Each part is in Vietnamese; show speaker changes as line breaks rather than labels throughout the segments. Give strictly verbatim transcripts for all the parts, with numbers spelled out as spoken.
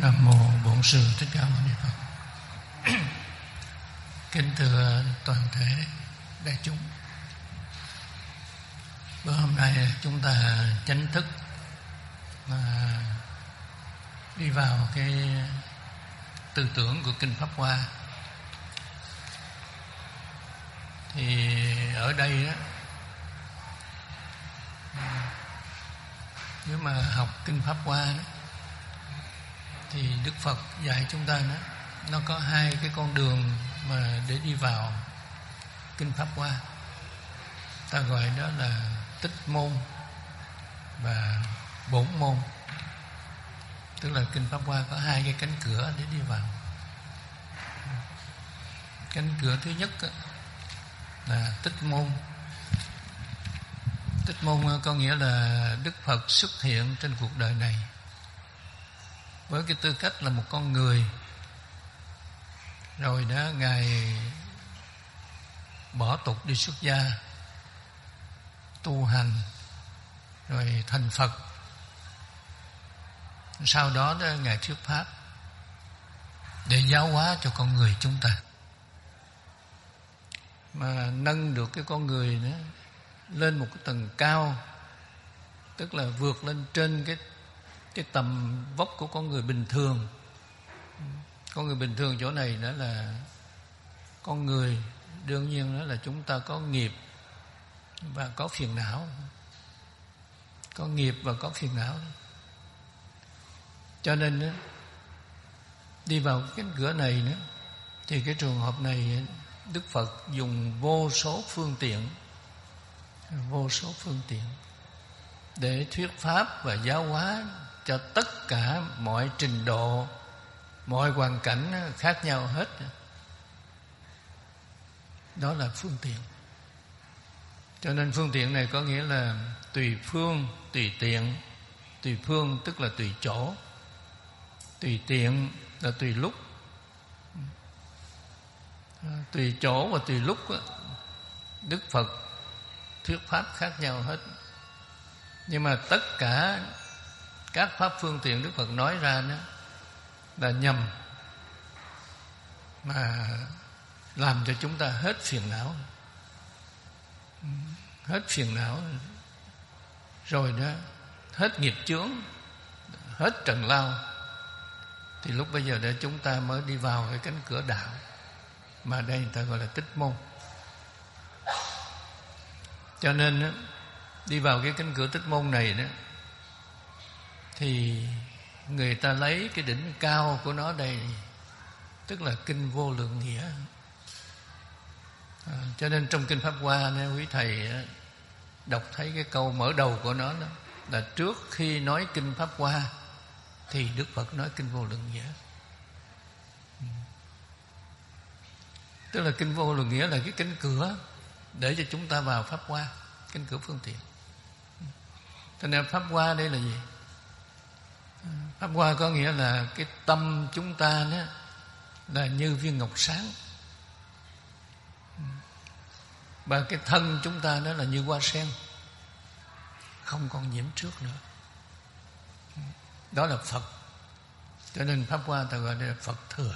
Nam mô Bổn Sư Thích Ca Mâu Ni Phật. Kính thưa toàn thể đại chúng, bữa hôm nay chúng ta chính thức mà đi vào cái tư tưởng của kinh Pháp Hoa. Thì ở đây đó, nếu mà học kinh Pháp Hoa đó, thì Đức Phật dạy chúng ta đó, nó có hai cái con đường mà để đi vào kinh Pháp Hoa. Ta gọi đó là tích môn và bổn môn. Tức là kinh Pháp Hoa có hai cái cánh cửa để đi vào. Cánh cửa thứ nhất là tích môn. Tích môn có nghĩa là Đức Phật xuất hiện trên cuộc đời này với cái tư cách là một con người. Rồi đó Ngài bỏ tục đi xuất gia, tu hành, rồi thành Phật. Sau đó, đó Ngài thuyết pháp để giáo hóa cho con người chúng ta, mà nâng được cái con người đó lên một cái tầng cao, tức là vượt lên trên cái cái tầm vóc của con người bình thường. Con người bình thường chỗ này đó là con người, đương nhiên đó là chúng ta có nghiệp và có phiền não. Có nghiệp và có phiền não. Cho nên đó, đi vào cái cánh cửa này nữa, thì cái trường hợp này Đức Phật dùng vô số phương tiện, vô số phương tiện để thuyết pháp và giáo hóa cho tất cả mọi trình độ, mọi hoàn cảnh khác nhau hết. Đó là phương tiện. Cho nên phương tiện này có nghĩa là tùy phương, tùy tiện. Tùy phương tức là tùy chỗ, tùy tiện là tùy lúc. Tùy chỗ và tùy lúc Đức Phật thuyết pháp khác nhau hết. Nhưng mà tất cả các pháp phương tiện Đức Phật nói ra đó là nhằm mà làm cho chúng ta hết phiền não. Hết phiền não rồi đó, hết nghiệp chướng, hết trần lao, thì lúc bây giờ để chúng ta mới đi vào cái cánh cửa đạo, mà đây người ta gọi là tích môn. Cho nên đó, đi vào cái cánh cửa tích môn này đó, thì người ta lấy cái đỉnh cao của nó đây, tức là kinh Vô Lượng Nghĩa. À, cho nên trong kinh Pháp Hoa, nếu quý thầy đọc thấy cái câu mở đầu của nó đó, là trước khi nói kinh Pháp Hoa thì Đức Phật nói kinh Vô Lượng Nghĩa. Tức là kinh Vô Lượng Nghĩa là cái cánh cửa để cho chúng ta vào Pháp Hoa, cánh cửa phương tiện. Cho nên Pháp Hoa đây là gì? Pháp Hoa có nghĩa là cái tâm chúng ta đó là như viên ngọc sáng, và cái thân chúng ta đó là như hoa sen, không còn nhiễm trước nữa. Đó là Phật. Cho nên Pháp Hoa ta gọi là Phật thừa.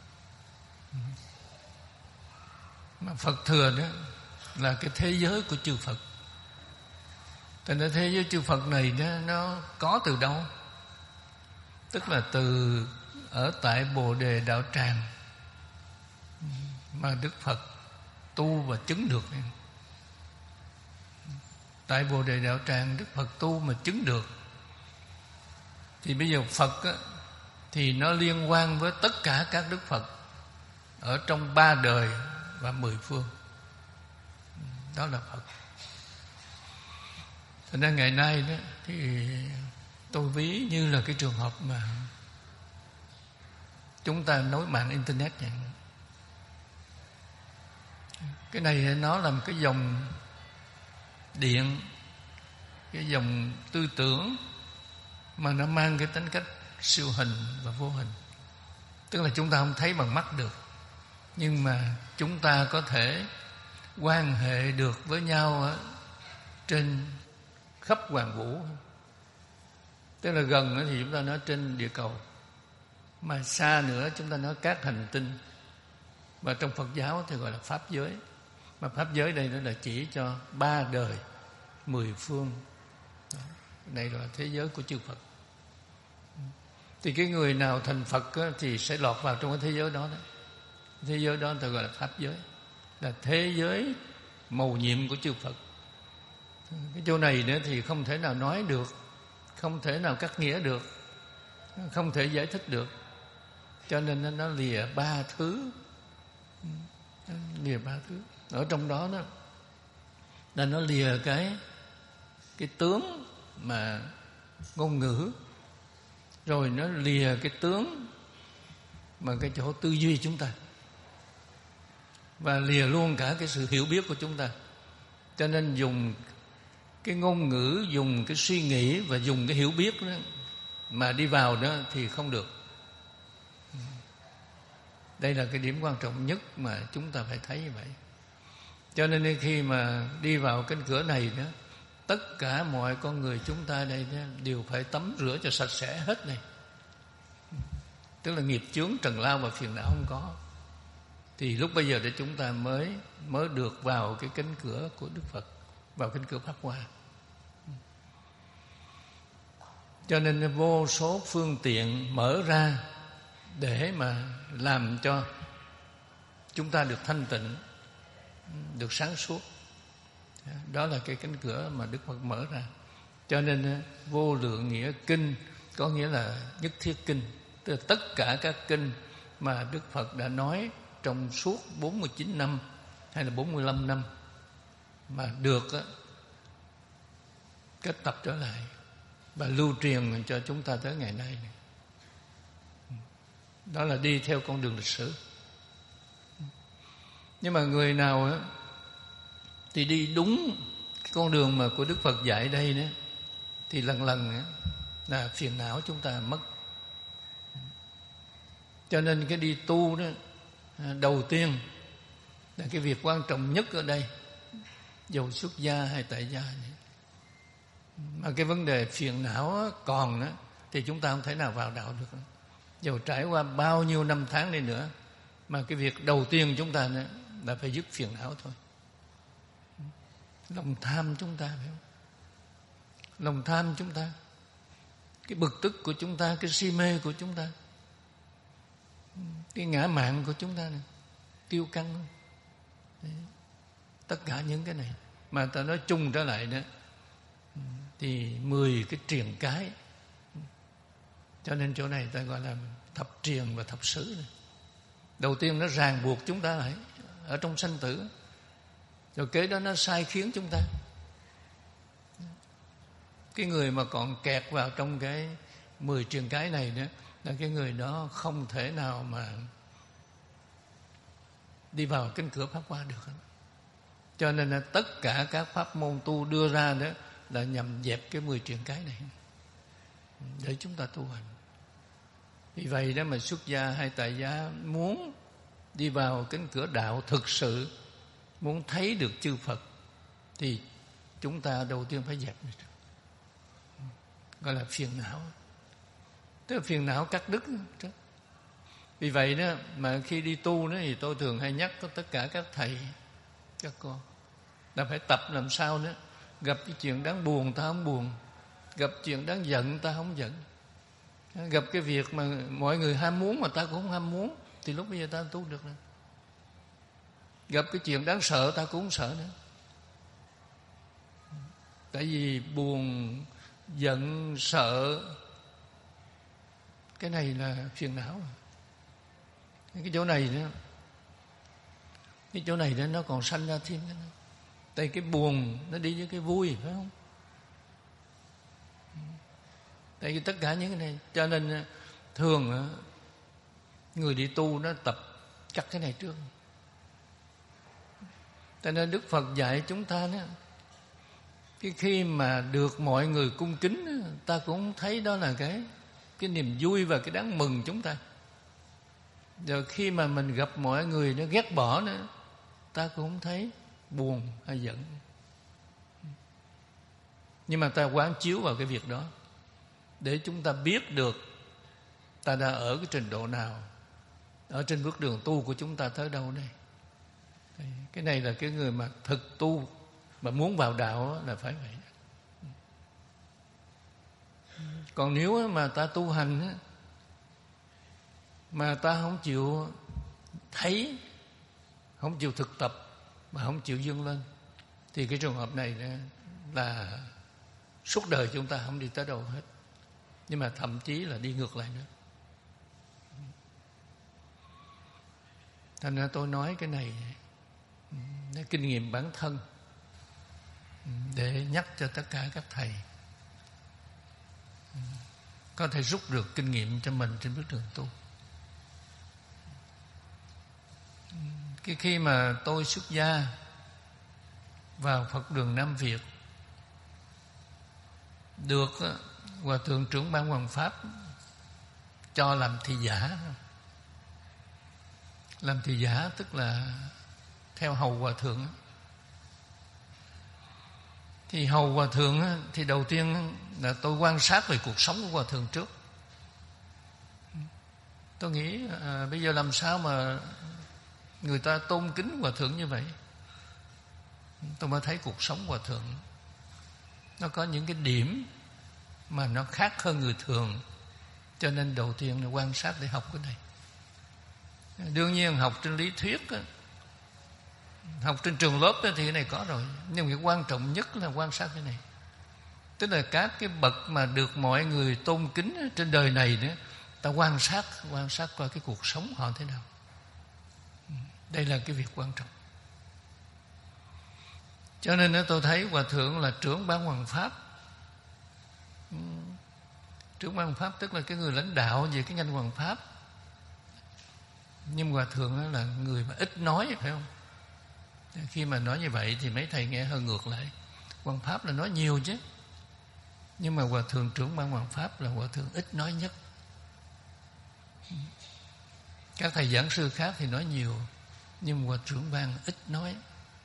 Mà Phật thừa đó là cái thế giới của chư Phật. Cho nên thế giới chư Phật này đó, nó có từ đâu? Tức là từ ở tại Bồ Đề Đạo Tràng mà Đức Phật tu và chứng được. Tại Bồ Đề Đạo Tràng Đức Phật tu mà chứng được. Thì bây giờ Phật á, thì nó liên quan với tất cả các Đức Phật ở trong ba đời và mười phương. Đó là Phật. Cho nên ngày nay đó, thì tôi ví như là cái trường hợp mà chúng ta nối mạng Internet vậy. Cái này nó là một cái dòng điện, cái dòng tư tưởng mà nó mang cái tính cách siêu hình và vô hình. Tức là chúng ta không thấy bằng mắt được, nhưng mà chúng ta có thể quan hệ được với nhau trên khắp hoàn vũ. Tức là gần thì chúng ta nói trên địa cầu, Mà xa nữa chúng ta nói các hành tinh. Và trong Phật giáo thì gọi là pháp giới. Mà pháp giới đây nó là chỉ cho ba đời, mười phương. Đó. Đây là thế giới của chư Phật. Thì cái người nào thành Phật á, thì sẽ lọt vào trong cái thế giới đó, đó. Thế giới đó người ta gọi là pháp giới, là thế giới mầu nhiệm của chư Phật. Cái chỗ này nữa thì không thể nào nói được, không thể nào cắt nghĩa được, không thể giải thích được. Cho nên nó lìa ba thứ, lìa ba thứ. Ở trong đó đó là nó lìa cái cái tướng mà ngôn ngữ, rồi nó lìa cái tướng mà cái chỗ tư duy chúng ta, và lìa luôn cả cái sự hiểu biết của chúng ta. Cho nên dùng cái ngôn ngữ, dùng cái suy nghĩ và dùng cái hiểu biết đó mà đi vào đó thì không được. Đây là cái điểm quan trọng nhất mà chúng ta phải thấy như vậy. Cho nên khi mà đi vào cánh cửa này đó, tất cả mọi con người chúng ta đây đó, đều phải tắm rửa cho sạch sẽ hết này. Tức là nghiệp chướng, trần lao và phiền não không có. Thì lúc bây giờ để chúng ta mới mới được vào cái cánh cửa của Đức Phật, vào cánh cửa Pháp Hoa. Cho nên vô số phương tiện mở ra để mà làm cho chúng ta được thanh tịnh, được sáng suốt. Đó là cái cánh cửa mà Đức Phật mở ra. Cho nên vô lượng nghĩa kinh có nghĩa là nhất thiết kinh, tức là tất cả các kinh mà Đức Phật đã nói trong suốt bốn mươi chín năm hay là bốn mươi lăm năm mà được á, kết tập trở lại và lưu truyền cho chúng ta tới ngày nay. Đó là đi theo con đường lịch sử. Nhưng mà người nào á, thì đi đúng cái con đường mà của Đức Phật dạy đây đó, thì lần lần á, là phiền não chúng ta mất. Cho nên cái đi tu đó, đầu tiên là cái việc quan trọng nhất ở đây, dầu xuất gia hay tại gia này. Mà cái vấn đề phiền não còn đó, thì chúng ta không thể nào vào đạo được. Dầu trải qua bao nhiêu năm tháng đi nữa, mà cái việc đầu tiên chúng ta nữa là phải dứt phiền não thôi. Lòng tham chúng ta, phải không? Lòng tham chúng ta, cái bực tức của chúng ta, cái si mê của chúng ta, cái ngã mạn của chúng ta này, kiêu căng. Đấy. Tất cả những cái này mà ta nói chung trở lại đó, thì mười cái triền cái. Cho nên chỗ này ta gọi là thập triền và thập xứ này. Đầu tiên nó ràng buộc chúng ta lại ở trong sanh tử, rồi kế đó nó sai khiến chúng ta. Cái người mà còn kẹt vào trong cái mười triền cái này đó, là cái người đó không thể nào mà đi vào cánh cửa Pháp Hoa được. Cho nên là tất cả các pháp môn tu đưa ra đó là nhằm dẹp cái mười triền cái này để chúng ta tu hành. Vì vậy đó mà xuất gia hay tại gia muốn đi vào cánh cửa đạo thực sự, muốn thấy được chư Phật, thì chúng ta đầu tiên phải dẹp, gọi là phiền não. Tức là phiền não cắt đứt. Vì vậy đó mà khi đi tu đó, thì tôi thường hay nhắc có tất cả các thầy, các con là phải tập làm sao nữa. Gặp cái chuyện đáng buồn ta không buồn, gặp chuyện đáng giận ta không giận, gặp cái việc mà mọi người ham muốn mà ta cũng không ham muốn, thì lúc bây giờ ta tu được rồi. Gặp cái chuyện đáng sợ ta cũng không sợ nữa. Tại vì buồn, giận, sợ, cái này là phiền não. Cái chỗ này nữa, cái chỗ này đó nó còn sanh ra thêm cái nữa. Tại cái buồn nó đi với cái vui, phải không? Tại vì tất cả những cái này, cho nên thường người đi tu nó tập cắt cái này trước. Cho nên Đức Phật dạy chúng ta đó, cái khi mà được mọi người cung kính, ta cũng thấy đó là cái cái niềm vui và cái đáng mừng chúng ta. Rồi khi mà mình gặp mọi người nó ghét bỏ nữa, ta cũng không thấy buồn hay giận. Nhưng mà ta quán chiếu vào cái việc đó để chúng ta biết được ta đã ở cái trình độ nào, ở trên bước đường tu của chúng ta tới đâu đây. Cái này là cái người mà thực tu, mà muốn vào đạo là phải vậy. Còn nếu mà ta tu hành mà ta không chịu thấy, không chịu thực tập, mà không chịu vươn lên, thì cái trường hợp này là suốt đời chúng ta không đi tới đâu hết, nhưng mà thậm chí là đi ngược lại nữa. Thành ra tôi nói cái này nó kinh nghiệm bản thân, để nhắc cho tất cả các thầy có thể rút được kinh nghiệm cho mình trên bước đường tu. Cái khi mà tôi xuất gia vào Phật đường Nam Việt, được Hòa Thượng trưởng ban Hoằng Pháp cho làm thị giả. Làm thị giả tức là theo hầu Hòa Thượng. Thì hầu Hòa Thượng thì đầu tiên là tôi quan sát về cuộc sống của Hòa Thượng trước. Tôi nghĩ à, bây giờ làm sao mà người ta tôn kính Hòa Thượng như vậy. Tôi mới thấy cuộc sống Hòa Thượng nó có những cái điểm mà nó khác hơn người thường. Cho nên đầu tiên là quan sát để học cái này. Đương nhiên học trên lý thuyết, học trên trường lớp thì cái này có rồi. Nhưng cái quan trọng nhất là quan sát cái này. Tức là các cái bậc mà được mọi người tôn kính trên đời này nữa, ta quan sát, quan sát coi cái cuộc sống họ thế nào. Đây là cái việc quan trọng. Cho nên tôi thấy Hòa Thượng là trưởng ban Hoằng Pháp. Trưởng ban Hoằng Pháp tức là cái người lãnh đạo về cái ngành Hoằng Pháp. Nhưng Hòa Thượng là người mà ít nói, phải không? Khi mà nói như vậy thì mấy thầy nghe hơi ngược lại. Hoằng Pháp là nói nhiều chứ, nhưng mà Hòa Thượng trưởng ban Hoằng Pháp là Hòa Thượng ít nói nhất. Các thầy giảng sư khác thì nói nhiều, nhưng Hòa Trưởng ban ít nói.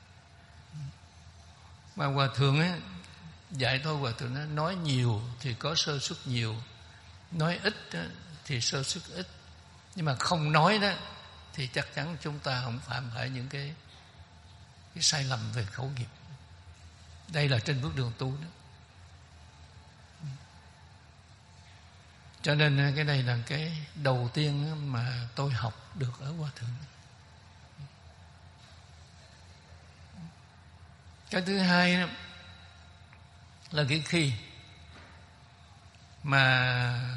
Mà Hòa Thượng ấy, dạy thôi, Hòa Thượng nói, nói nhiều thì có sơ suất nhiều, nói ít thì sơ suất ít. Nhưng mà không nói đó thì chắc chắn chúng ta không phạm phải những cái cái sai lầm về khẩu nghiệp. Đây là trên bước đường tu đó. Cho nên cái này là cái đầu tiên mà tôi học được ở Hòa Thượng. Cái thứ hai là cái khi mà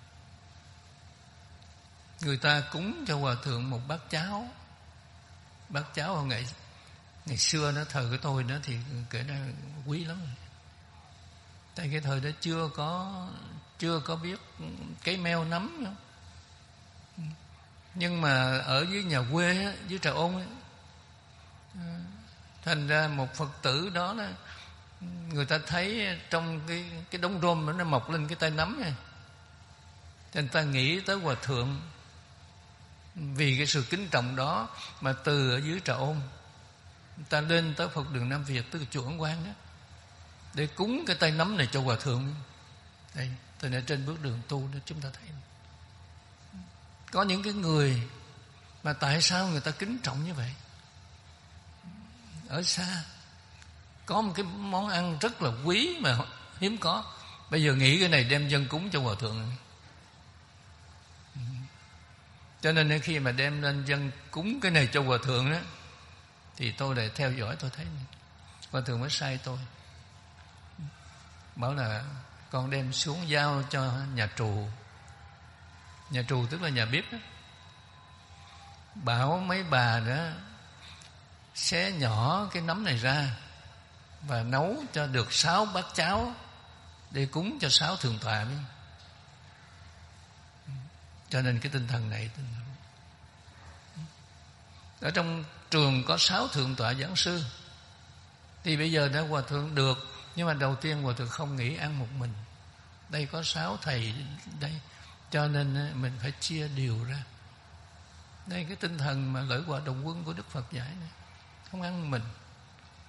người ta cúng cho Hòa Thượng một bát cháo. Bát cháo hồi ngày ngày xưa nó thời của tôi đó thì kể ra quý lắm. Tại cái thời đó chưa có chưa có biết cái meo nấm nữa. Nhưng mà ở dưới nhà quê, dưới Trà Ôn, thành ra một Phật tử đó, đó người ta thấy trong cái cái đống rôm nó mọc lên cái tay nấm này, cho nên ta nghĩ tới Hòa Thượng. Vì cái sự kính trọng đó mà từ ở dưới Trà Ôn ta lên tới Phật đường Nam Việt, tức là chùa Ấn Quang đó, để cúng cái tay nấm này cho Hòa Thượng. Đây, từ này trên bước đường tu đó chúng ta thấy có những cái người mà tại sao người ta kính trọng như vậy? Ở xa có một cái món ăn rất là quý mà hiếm có, bây giờ nghĩ cái này đem dân cúng cho Hòa Thượng. Cho nên khi mà đem lên dân cúng cái này cho Hòa Thượng đó, thì tôi lại theo dõi, tôi thấy Hòa Thượng mới sai tôi, bảo là con đem xuống giao cho nhà trù. Nhà trù tức là nhà bếp đó. Bảo mấy bà đó xé nhỏ cái nấm này ra và nấu cho được sáu bát cháo để cúng cho sáu thượng tọa. Cho nên cái tinh thần này, tinh thần ở trong trường có sáu thượng tọa giảng sư, thì bây giờ đã Hòa Thượng được, nhưng mà đầu tiên Hòa Thượng không nghĩ ăn một mình. Đây có sáu thầy đây, cho nên mình phải chia đều ra. Đây cái tinh thần mà lợi quả đồng quân của Đức Phật dạy này. Không ăn mình,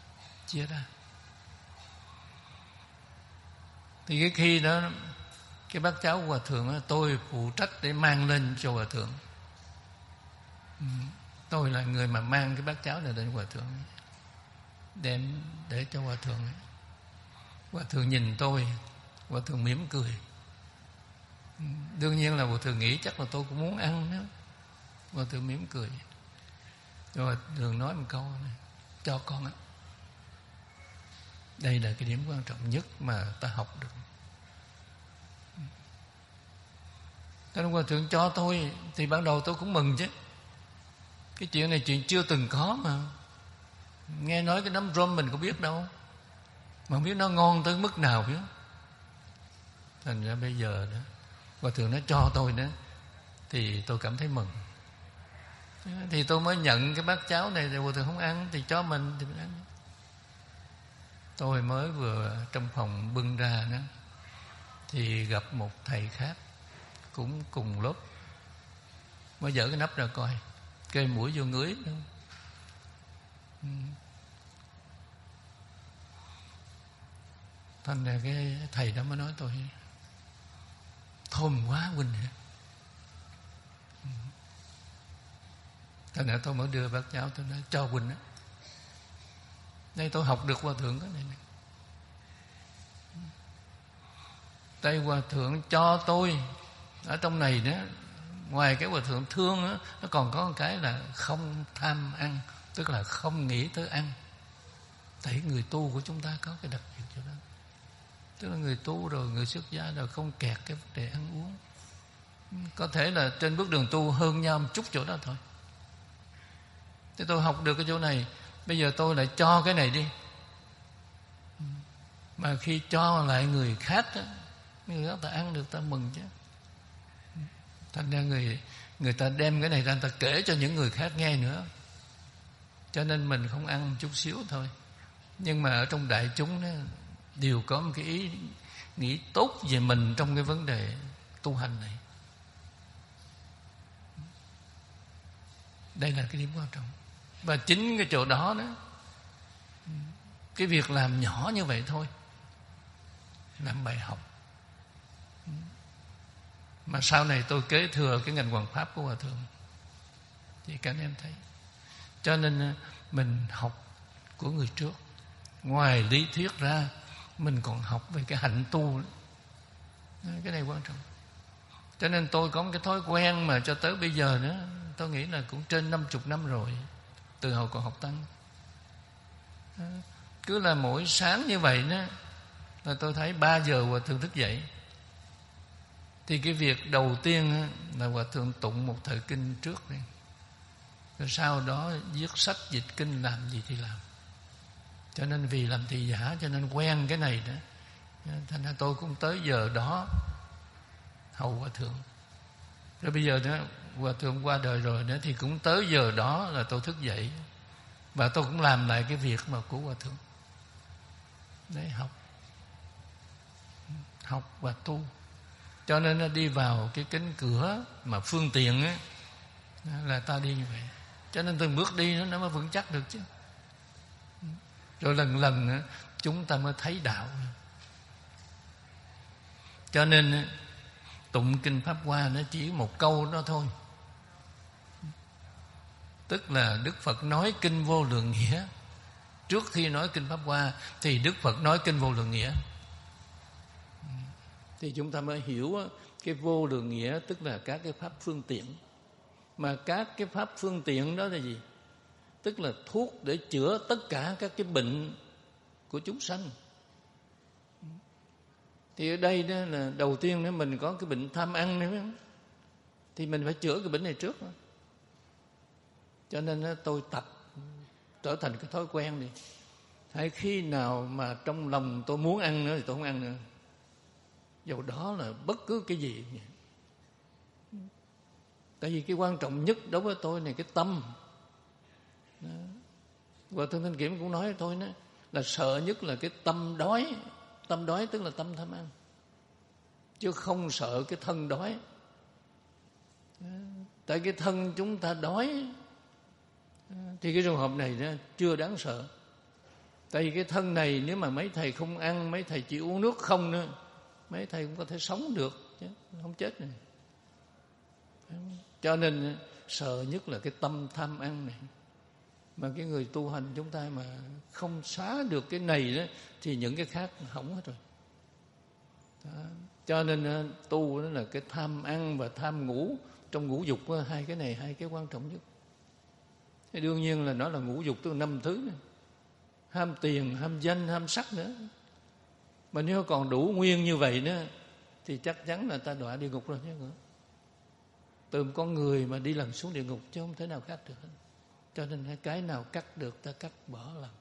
chia ra. Thì cái khi đó cái bát cháo của Hòa Thượng đó, tôi phụ trách để mang lên cho Hòa Thượng. Ừ. Tôi là người mà mang cái bát cháo này đến Hòa Thượng, đem để cho Hòa Thượng. Hòa Thượng nhìn tôi, Hòa Thượng mỉm cười. Ừ. Đương nhiên là Hòa Thượng nghĩ chắc là tôi cũng muốn ăn nữa. Hòa Thượng mỉm cười. Rồi Hòa Thượng nói một câu này: cho con á. Đây là cái điểm quan trọng nhất mà ta học được. Cho nên Hòa Thượng cho tôi thì ban đầu tôi cũng mừng chứ. Cái chuyện này chuyện chưa từng có mà. Nghe nói cái nấm rum mình có biết đâu, mà không biết nó ngon tới mức nào biết. Thành ra bây giờ đó, Hòa Thượng nó cho tôi đó, thì tôi cảm thấy mừng. Thì tôi mới nhận cái bát cháo này. Rồi Hòa Thượng không ăn thì cho mình thì mình ăn. Tôi mới vừa trong phòng bưng ra đó, thì gặp một thầy khác cũng cùng lớp, mới dỡ cái nắp ra coi, kê mũi vô ngửi. Ừ. Thành ra cái thầy đó mới nói tôi: thơm quá huynh hả? Ừ. Thành ra tôi mới đưa bát cháo, tôi nói cho huynh đó. Đây tôi học được Hòa Thượng cái này này. Đây Hòa Thượng cho tôi ở trong này đó, ngoài cái Hòa Thượng thương đó, nó còn có một cái là không tham ăn, tức là không nghĩ tới ăn. Tại người tu của chúng ta có cái đặc biệt chỗ đó. Tức là người tu rồi, người xuất gia rồi không kẹt cái vấn đề ăn uống. Có thể là trên bước đường tu hơn nhau một chút chỗ đó thôi. Thế tôi học được cái chỗ này. Bây giờ tôi lại cho cái này đi. Mà khi cho lại người khác đó, người khác ta ăn được ta mừng chứ. Thành ra người người ta đem cái này ra, người ta kể cho những người khác nghe nữa. Cho nên mình không ăn một chút xíu thôi. Nhưng mà ở trong đại chúng đó, đều có một cái ý nghĩ tốt về mình trong cái vấn đề tu hành này. Đây là cái điểm quan trọng. Và chính cái chỗ đó đó, cái việc làm nhỏ như vậy thôi, làm bài học. Mà sau này tôi kế thừa cái ngành Hoằng Pháp của Hòa Thượng, thì các anh em thấy. Cho nên mình học của người trước, ngoài lý thuyết ra mình còn học về cái hạnh tu. Cái này quan trọng. Cho nên tôi có một cái thói quen mà cho tới bây giờ nữa, tôi nghĩ là cũng trên năm chục năm rồi, từ hồi còn học tăng. Cứ là mỗi sáng như vậy đó, là tôi thấy ba giờ Hòa Thượng thức dậy, thì cái việc đầu tiên là Hòa Thượng tụng một thời kinh trước đi, rồi sau đó viết sách dịch kinh, làm gì thì làm. Cho nên vì làm thị giả cho nên quen cái này đó. Thành ra tôi cũng tới giờ đó hầu Hòa Thượng. Rồi bây giờ đó Hòa Thượng qua đời rồi nữa, thì cũng tới giờ đó là tôi thức dậy, và tôi cũng làm lại cái việc mà của Hòa Thượng. Đấy, học Học và tu. Cho nên nó đi vào cái cánh cửa mà phương tiện á, là ta đi như vậy. Cho nên từng bước đi nó, nó mới vững chắc được chứ. Rồi lần lần á, chúng ta mới thấy đạo. Cho nên tụng kinh Pháp Hoa nó chỉ một câu đó thôi. Tức là Đức Phật nói kinh Vô Lượng Nghĩa. Trước khi nói kinh Pháp Hoa thì Đức Phật nói kinh Vô Lượng Nghĩa. Thì chúng ta mới hiểu cái Vô Lượng Nghĩa, tức là các cái pháp phương tiện. Mà các cái pháp phương tiện đó là gì? Tức là thuốc để chữa tất cả các cái bệnh của chúng sanh. Thì ở đây đó là đầu tiên nếu mình có cái bệnh tham ăn nữa, thì mình phải chữa cái bệnh này trước. Cho nên tôi tập trở thành cái thói quen đi. Hay khi nào mà trong lòng tôi muốn ăn nữa thì tôi không ăn nữa, dầu đó là bất cứ cái gì. Tại vì cái quan trọng nhất đối với tôi này cái tâm. Và Thương Thanh Kiểm cũng nói với tôi đó, là sợ nhất là cái tâm đói. Tâm đói tức là tâm tham ăn, chứ không sợ cái thân đói. Tại cái thân chúng ta đói thì cái trường hợp này đó chưa đáng sợ. Tại vì cái thân này nếu mà mấy thầy không ăn, mấy thầy chỉ uống nước không nữa, mấy thầy cũng có thể sống được chứ không chết này. Cho nên sợ nhất là cái tâm tham ăn này. Mà cái người tu hành chúng ta mà không xóa được cái này đó thì những cái khác hỏng hết rồi. Đó. Cho nên tu đó là cái tham ăn và tham ngủ. Trong ngũ dục hai cái này hai cái quan trọng nhất. Thì đương nhiên là nó là ngũ dục từ năm thứ này. Ham tiền, ham danh, ham sắc nữa. Mà nếu còn đủ nguyên như vậy nữa thì chắc chắn là ta đọa địa ngục rồi chứ nữa. Từ một con người mà đi lần xuống địa ngục chứ không thể nào cắt được hết. Cho nên cái nào cắt được ta cắt bỏ lần.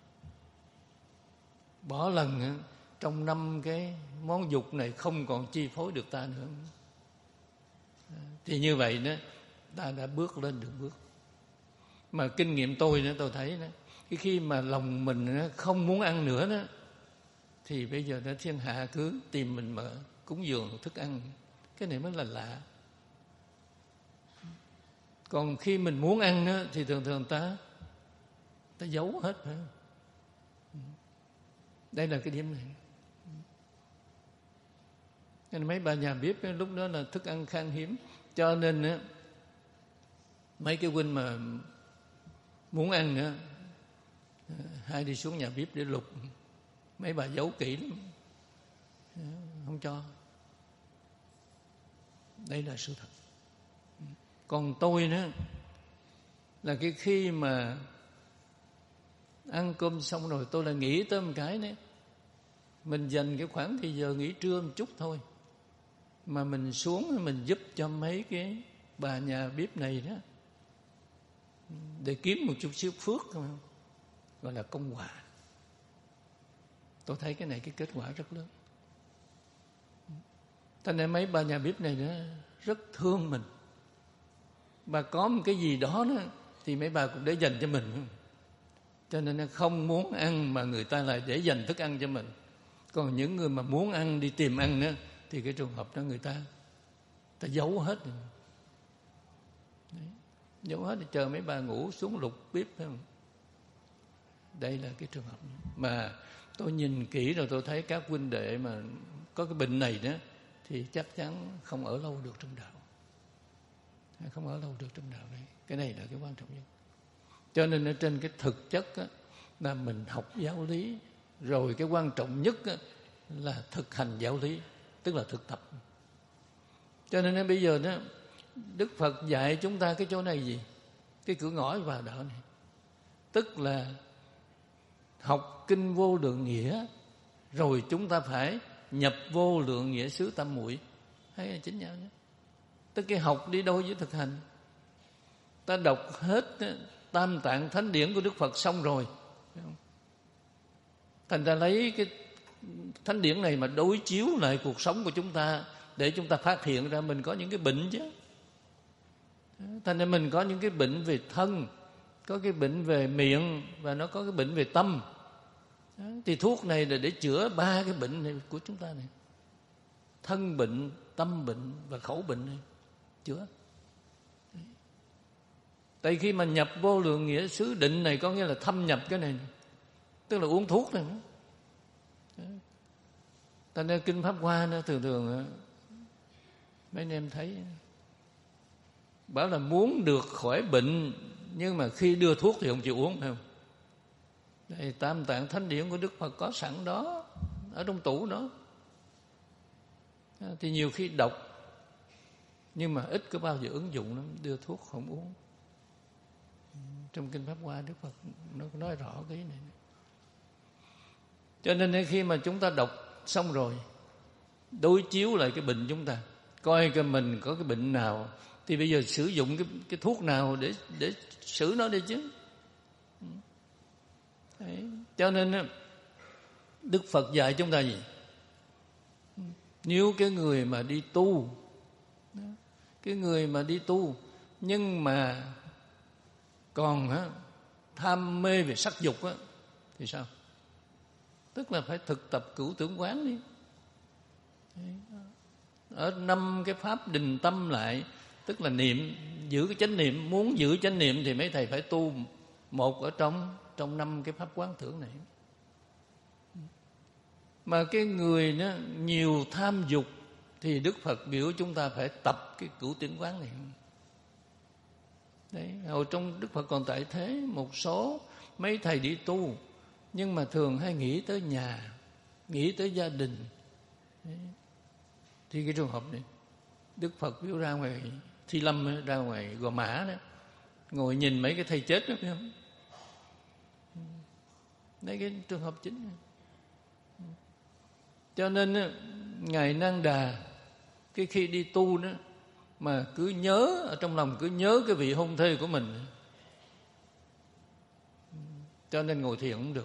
Bỏ lần trong năm cái món dục này không còn chi phối được ta nữa. Thì như vậy đó ta đã bước lên được bước. Mà kinh nghiệm tôi nữa tôi thấy đó, cái khi mà lòng mình không muốn ăn nữa đó thì bây giờ nó thiên hạ cứ tìm mình mà cúng dường thức ăn. Cái này mới là lạ. Còn khi mình muốn ăn đó, thì thường thường ta ta giấu hết phải không? Đây là cái điểm này. Nên mấy bà nhà bếp lúc đó là thức ăn khan hiếm. Cho nên đó, mấy cái huynh mà muốn ăn nữa hay đi xuống nhà bếp để lục. Mấy bà giấu kỹ lắm, không cho. Đây là sự thật. Còn tôi nữa là cái khi mà ăn cơm xong rồi tôi là nghĩ tới một cái đấy. Mình dành cái khoảng thời giờ nghỉ trưa một chút thôi, mà mình xuống mình giúp cho mấy cái bà nhà bếp này đó để kiếm một chút xíu phước, gọi là công quả. Tôi thấy cái này cái kết quả rất lớn. Cho nên mấy bà nhà bếp này nữa rất thương mình. Bà có một cái gì đó, đó thì mấy bà cũng để dành cho mình. Cho nên không muốn ăn mà người ta lại để dành thức ăn cho mình. Còn những người mà muốn ăn đi tìm ăn nữa thì cái trường hợp đó người ta ta giấu hết rồi. Đấy. Giấu hết thì chờ mấy bà ngủ xuống lục bếp phải không? Đây là cái trường hợp đó. Mà tôi nhìn kỹ rồi tôi thấy các huynh đệ mà có cái bệnh này đó thì chắc chắn không ở lâu được trong đạo. Không ở lâu được trong đạo này. Cái này là cái quan trọng nhất. Cho nên ở trên cái thực chất á, là mình học giáo lý. Rồi cái quan trọng nhất á, là thực hành giáo lý. Tức là thực tập. Cho nên bây giờ đó, Đức Phật dạy chúng ta cái chỗ này gì? Cái cửa ngõ vào đạo này. Tức là học kinh vô lượng nghĩa, rồi chúng ta phải nhập vô lượng nghĩa xứ tam muội. Hay là chính nhau nhé. Tức cái học đi đôi với thực hành. Ta đọc hết Tam Tạng Thánh Điển của Đức Phật xong rồi, thành ra lấy cái Thánh Điển này mà đối chiếu lại cuộc sống của chúng ta, để chúng ta phát hiện ra mình có những cái bệnh chứ. Thành ra mình có những cái bệnh về thân, có cái bệnh về miệng, và nó có cái bệnh về tâm. Thì thuốc này là để chữa ba cái bệnh này của chúng ta này: thân bệnh, tâm bệnh và khẩu bệnh này. Chữa. Tại khi mà nhập vô lượng nghĩa xứ định này có nghĩa là thâm nhập cái này, tức là uống thuốc này. Thành ra kinh Pháp Hoa nó thường thường mấy anh em thấy bảo là muốn được khỏi bệnh, nhưng mà khi đưa thuốc thì không chịu uống, phải không? Đây, Tam Tạng Thánh Điển của Đức Phật có sẵn đó, ở trong tủ đó. Thì nhiều khi đọc, nhưng mà ít có bao giờ ứng dụng lắm, đưa thuốc không uống. Trong kinh Pháp Hoa Đức Phật nó nói rõ cái này. Cho nên khi mà chúng ta đọc xong rồi, đối chiếu lại cái bệnh chúng ta, coi coi mình có cái bệnh nào, thì bây giờ sử dụng cái, cái thuốc nào để để xử nó đi chứ. Đấy. Cho nên Đức Phật dạy chúng ta gì? Nếu cái người mà đi tu, cái người mà đi tu nhưng mà còn á, tham mê về sắc dục á, thì sao? Tức là phải thực tập cửu tưởng quán đi. Đấy. Ở năm cái pháp định tâm lại, tức là niệm, giữ cái chánh niệm. Muốn giữ chánh niệm thì mấy thầy phải tu một ở trong trong năm cái pháp quán tưởng này. Mà cái người nó nhiều tham dục thì Đức Phật biểu chúng ta phải tập cái cửu tuyển quán này. Đấy, hồi trong Đức Phật còn tại thế, một số mấy thầy đi tu, nhưng mà thường hay nghĩ tới nhà, nghĩ tới gia đình. Đấy. Thì cái trường hợp này Đức Phật biểu ra ngoài Thi Lâm, ra ngoài Gò Mã đó, ngồi nhìn mấy cái thầy chết đó, phải không? Đấy, cái trường hợp chính này. Cho nên Ngài Nang Đà cái khi đi tu đó mà cứ nhớ ở trong lòng, cứ nhớ cái vị hôn thê của mình, cho nên ngồi thiền không được.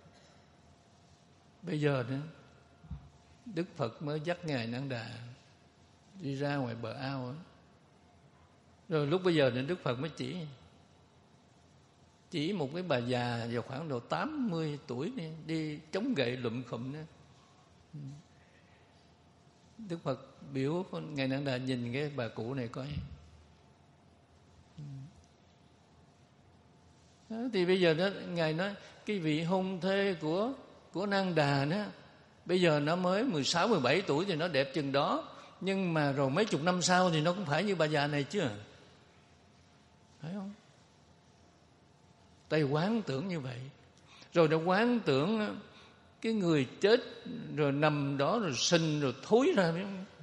Bây giờ nữa Đức Phật mới dắt Ngài Nang Đà đi ra ngoài bờ ao đó. Rồi lúc bây giờ thì Đức Phật mới chỉ Chỉ một cái bà già vào khoảng độ tám mươi tuổi đi, đi chống gậy lụm khụm đó. Đức Phật biểu Ngài Nang Đà nhìn cái bà cụ này coi. Đó, thì bây giờ đó, Ngài nói cái vị hôn thê của của Nang Đà đó, bây giờ nó mới mười sáu, mười bảy tuổi thì nó đẹp chừng đó, nhưng mà rồi mấy chục năm sau thì nó cũng phải như bà già này chứ, phải không? Tay quán tưởng như vậy. Rồi nó quán tưởng cái người chết rồi nằm đó rồi sinh rồi thối ra, biết không?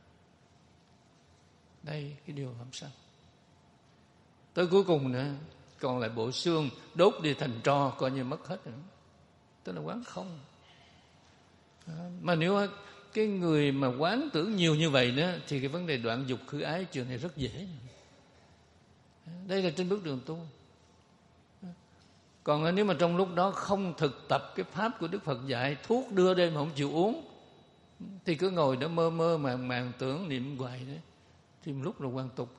Đây cái điều làm sao? Tới cuối cùng nữa còn lại bộ xương đốt đi thành tro, coi như mất hết rồi. Tức là quán không. Mà nếu cái người mà quán tưởng nhiều như vậy đó, thì cái vấn đề đoạn dục khứ ái chuyện này rất dễ. Đây là trên bước đường tu. Còn nếu mà trong lúc đó không thực tập cái pháp của Đức Phật dạy, thuốc đưa đây mà không chịu uống, thì cứ ngồi đó mơ mơ màng màng tưởng niệm hoài đấy, thì một lúc rồi quan tục.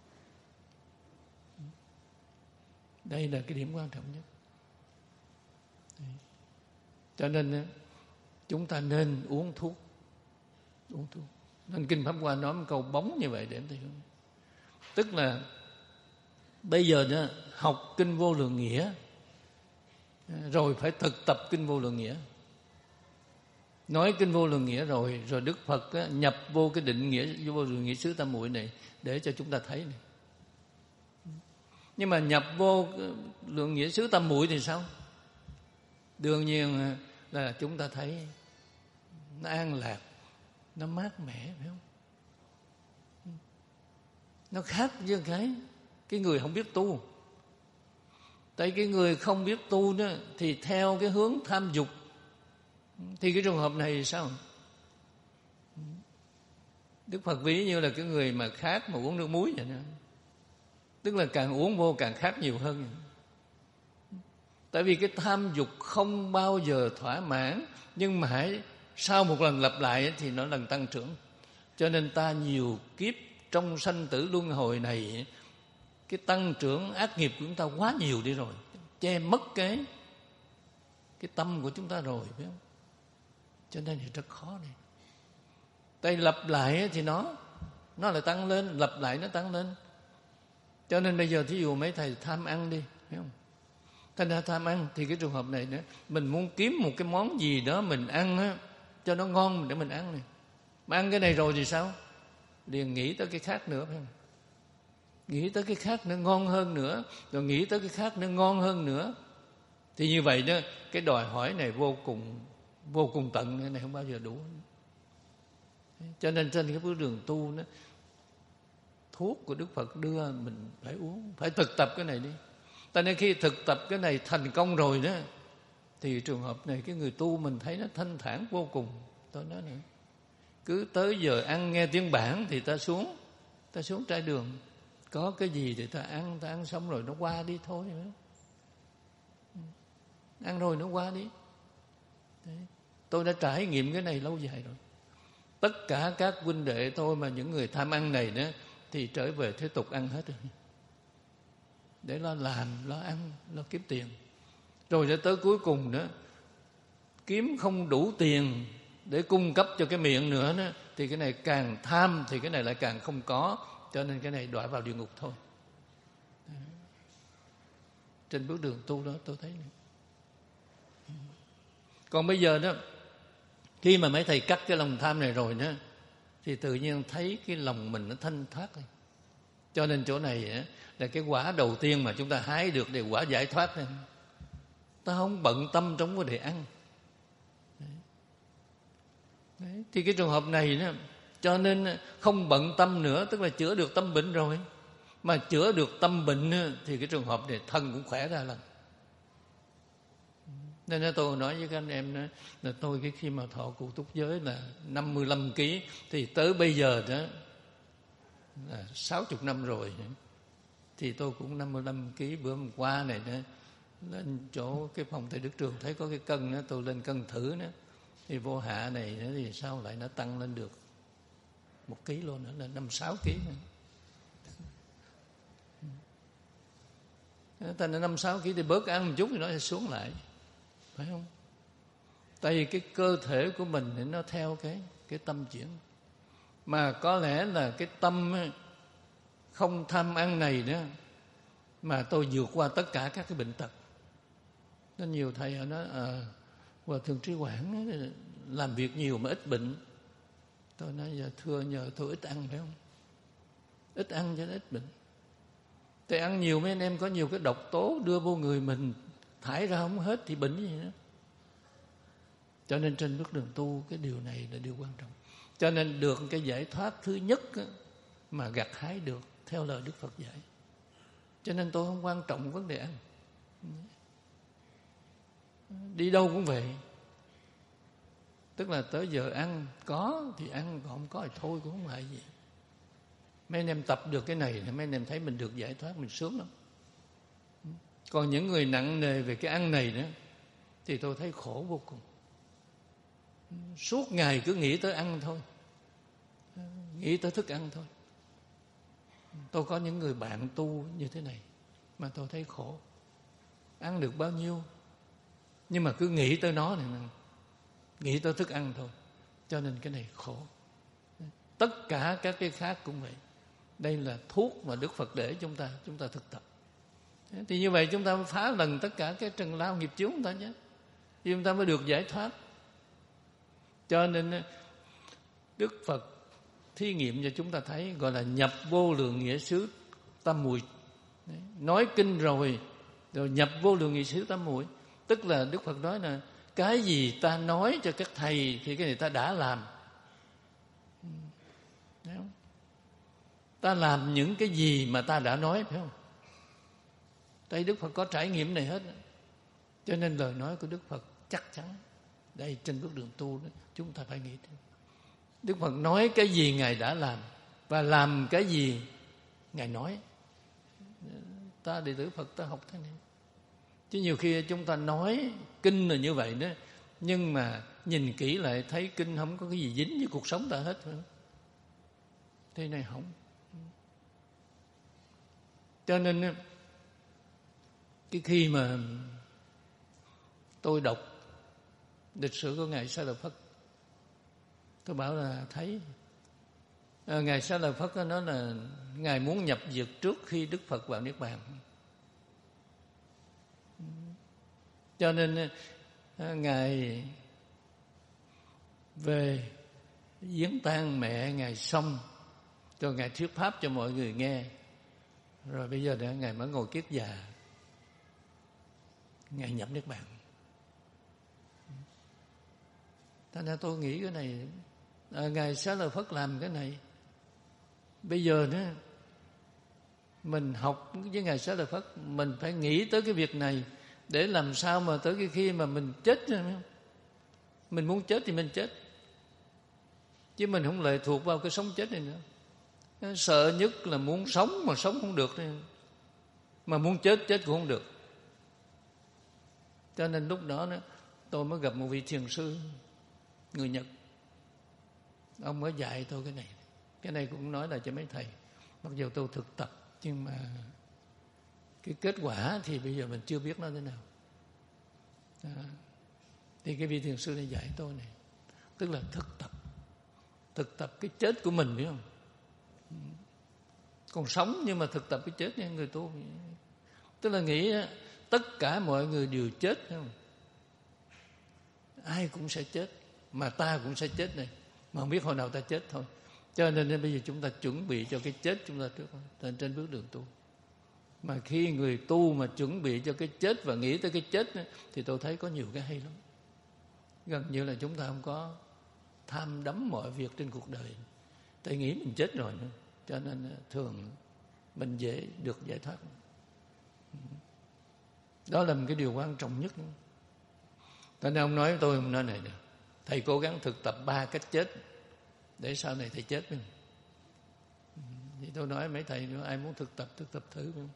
Đây là cái điểm quan trọng nhất. Đấy. Cho nên chúng ta nên uống thuốc, uống thuốc. Nên Kinh Pháp Hoa nói một câu bóng như vậy để em thấy không? Tức là bây giờ đó, học Kinh Vô Lượng Nghĩa rồi phải thực tập Kinh Vô Lượng Nghĩa. Nói Kinh Vô Lượng Nghĩa rồi, rồi Đức Phật á, nhập vô cái định nghĩa Vô Lượng Nghĩa xứ tam muội này để cho chúng ta thấy này. Nhưng mà nhập vô Lượng Nghĩa xứ tam muội thì sao? Đương nhiên là chúng ta thấy nó an lạc, nó mát mẻ, phải không? Nó khác với cái cái người không biết tu. Tại cái người không biết tu đó thì theo cái hướng tham dục, thì cái trường hợp này thì sao? Đức Phật ví như là cái người mà khát mà uống nước muối vậy đó. Tức là càng uống vô càng khát nhiều hơn. Tại vì cái tham dục không bao giờ thỏa mãn, nhưng mà hãy sau một lần lặp lại thì nó lần tăng trưởng. Cho nên ta nhiều kiếp trong sanh tử luân hồi này, cái tăng trưởng ác nghiệp của chúng ta quá nhiều đi rồi, che mất cái cái tâm của chúng ta rồi, phải không? Cho nên thì rất khó này. Tại lặp lại thì nó nó lại tăng lên, lặp lại nó tăng lên. Cho nên bây giờ thí dụ mấy thầy tham ăn đi, phải không? Thành ra tham ăn thì cái trường hợp này nữa, mình muốn kiếm một cái món gì đó mình ăn á, cho nó ngon để mình ăn này. Mà ăn cái này rồi thì sao? Liền nghĩ tới cái khác nữa, phải không? Nghĩ tới cái khác nữa ngon hơn nữa, rồi nghĩ tới cái khác nữa ngon hơn nữa. Thì như vậy đó, cái đòi hỏi này vô cùng vô cùng tận, cái này không bao giờ đủ. Cho nên trên cái bước đường tu đó, thuốc của Đức Phật đưa mình phải uống, phải thực tập cái này đi. Tại nên khi thực tập cái này thành công rồi đó, thì trường hợp này cái người tu mình thấy nó thanh thản vô cùng. Tôi nói nữa, cứ tới giờ ăn nghe tiếng bản thì ta xuống, ta xuống trải đường, có cái gì thì ta ăn, ta ăn xong rồi nó qua đi thôi. Ăn rồi nó qua đi. Đấy. Tôi đã trải nghiệm cái này lâu dài rồi. Tất cả các huynh đệ tôi mà những người tham ăn này đó, thì trở về thế tục ăn hết rồi, để lo làm, lo ăn, lo kiếm tiền. Rồi để tới cuối cùng đó, kiếm không đủ tiền để cung cấp cho cái miệng nữa đó, thì cái này càng tham thì cái này lại càng không có. Cho nên cái này đọa vào địa ngục thôi. Đó. Trên bước đường tu đó tôi thấy này. Còn bây giờ đó, Khi mà mấy thầy cắt cái lòng tham này rồi đó, thì tự nhiên thấy cái lòng mình nó thanh thoát lên. Cho nên chỗ này là cái quả đầu tiên mà chúng ta hái được để quả giải thoát này. Ta không bận tâm trong vấn đề ăn. Đấy. Đấy. Thì cái trường hợp này đó, cho nên không bận tâm nữa, tức là chữa được tâm bệnh rồi. Mà chữa được tâm bệnh thì cái trường hợp này thân cũng khỏe ra lần. Nên tôi nói với các anh em đó, là tôi cái khi mà thọ cụ túc giới là năm mươi lăm ký, thì tới bây giờ đó là sáu mươi năm rồi, thì tôi cũng năm mươi lăm ký. Bữa hôm qua này đó, lên chỗ cái phòng thầy Đức Trường thấy có cái cân đó, tôi lên cân thử đó, thì vô hạ này đó, thì sao lại nó tăng lên được một ký luôn nữa, là năm sáu ký nữa. Thành ra năm sáu ký thì bớt ăn một chút thì nó sẽ xuống lại, phải không? Tại vì cái cơ thể của mình thì nó theo cái cái tâm chuyển. Mà có lẽ là cái tâm không tham ăn này nữa mà tôi vượt qua tất cả các cái bệnh tật. Nên nhiều thầy họ nói à, Hòa Thượng Trí Quảng làm việc nhiều mà ít bệnh. Tôi nói giờ thưa nhờ tôi ít ăn, phải không? Ít ăn cho nên ít bệnh. Thì ăn nhiều mấy anh em có nhiều cái độc tố đưa vô người mình, thải ra không hết thì bệnh gì nữa. Cho nên trên bước đường tu cái điều này là điều quan trọng. Cho nên được cái giải thoát thứ nhất mà gặt hái được theo lời Đức Phật dạy. Cho nên tôi không quan trọng vấn đề ăn. Đi đâu cũng vậy. Tức là tới giờ ăn có thì ăn, còn không có thì thôi, cũng không hại gì. Mấy anh em tập được cái này thì mấy anh em thấy mình được giải thoát, mình sướng lắm. Còn những người nặng nề về cái ăn này nữa thì tôi thấy khổ vô cùng. Suốt ngày cứ nghĩ tới ăn thôi, nghĩ tới thức ăn thôi. Tôi có những người bạn tu như thế này mà tôi thấy khổ. Ăn được bao nhiêu nhưng mà cứ nghĩ tới nó này, nghĩ tới thức ăn thôi. Cho nên cái này khổ. Tất cả các cái khác cũng vậy. Đây là thuốc mà Đức Phật để chúng ta Chúng ta thực tập. Thì như vậy chúng ta mới phá lần tất cả cái trần lao nghiệp chướng chúng ta nhé. Thì chúng ta mới được giải thoát. Cho nên Đức Phật thí nghiệm cho chúng ta thấy, gọi là nhập vô lượng nghĩa xứ tam muội. Nói kinh rồi rồi nhập vô lượng nghĩa xứ tam muội. Tức là Đức Phật nói là cái gì ta nói cho các thầy thì cái này ta đã làm. Thấy không? Ta làm những cái gì mà ta đã nói, phải không? Đây Đức Phật có trải nghiệm này hết. Cho nên lời nói của Đức Phật chắc chắn. Đây trên bước đường tu đó, chúng ta phải nghĩ đến. Đức Phật nói cái gì Ngài đã làm, và làm cái gì Ngài nói. Ta đệ tử Phật ta học thế này. Chứ nhiều khi chúng ta nói kinh là như vậy đó, nhưng mà nhìn kỹ lại thấy kinh không có cái gì dính với cuộc sống ta hết, phải không? Thế này không. Cho nên cái khi mà tôi đọc lịch sử của Ngài Sa Lợi Phất, tôi bảo là thấy à, Ngài Sa Lợi Phất nói là Ngài muốn nhập diệt trước khi Đức Phật vào Niết Bàn. Cho nên à, Ngài về viếng tang mẹ Ngài xong, cho Ngài thuyết pháp cho mọi người nghe. Rồi bây giờ đã Ngài mới ngồi kiết già, Ngài nhập Niết Bàn. Thành ra tôi nghĩ cái này à, Ngài Xá Lợi Phất làm cái này. Bây giờ nữa mình học với Ngài Xá Lợi Phất, mình phải nghĩ tới cái việc này để làm sao mà tới cái khi mà mình chết rồi, mình muốn chết thì mình chết, chứ mình không lệ thuộc vào cái sống chết này nữa. Sợ nhất là muốn sống mà sống không được, mà muốn chết chết cũng không được. Cho nên lúc đó nữa, tôi mới gặp một vị thiền sư người Nhật. Ông mới dạy tôi cái này. Cái này cũng nói là cho mấy thầy. Mặc dù tôi thực tập, nhưng mà cái kết quả thì bây giờ mình chưa biết nó thế nào. À, thì cái vị thiền sư này dạy tôi này, tức là thực tập, thực tập cái chết của mình, biết không? Còn sống nhưng mà thực tập cái chết nha người tu. Tức là nghĩ tất cả mọi người đều chết, thấy không? Ai cũng sẽ chết. mà ta cũng sẽ chết này, mà không biết hồi nào ta chết thôi. Cho nên bây giờ chúng ta chuẩn bị cho cái chết chúng ta trước thôi, trên bước đường tu. Mà khi người tu mà chuẩn bị cho cái chết và nghĩ tới cái chết đó, thì tôi thấy có nhiều cái hay lắm. Gần như là chúng ta không có tham đắm mọi việc trên cuộc đời, tại nghĩ mình chết rồi nữa, cho nên thường mình dễ được giải thoát. Đó là một cái điều quan trọng nhất. Cho nên ông nói với tôi, ông nói này nè, thầy cố gắng thực tập ba cách chết để sau này thầy chết với mình. Thì tôi nói mấy thầy nữa, ai muốn thực tập thực tập thử không?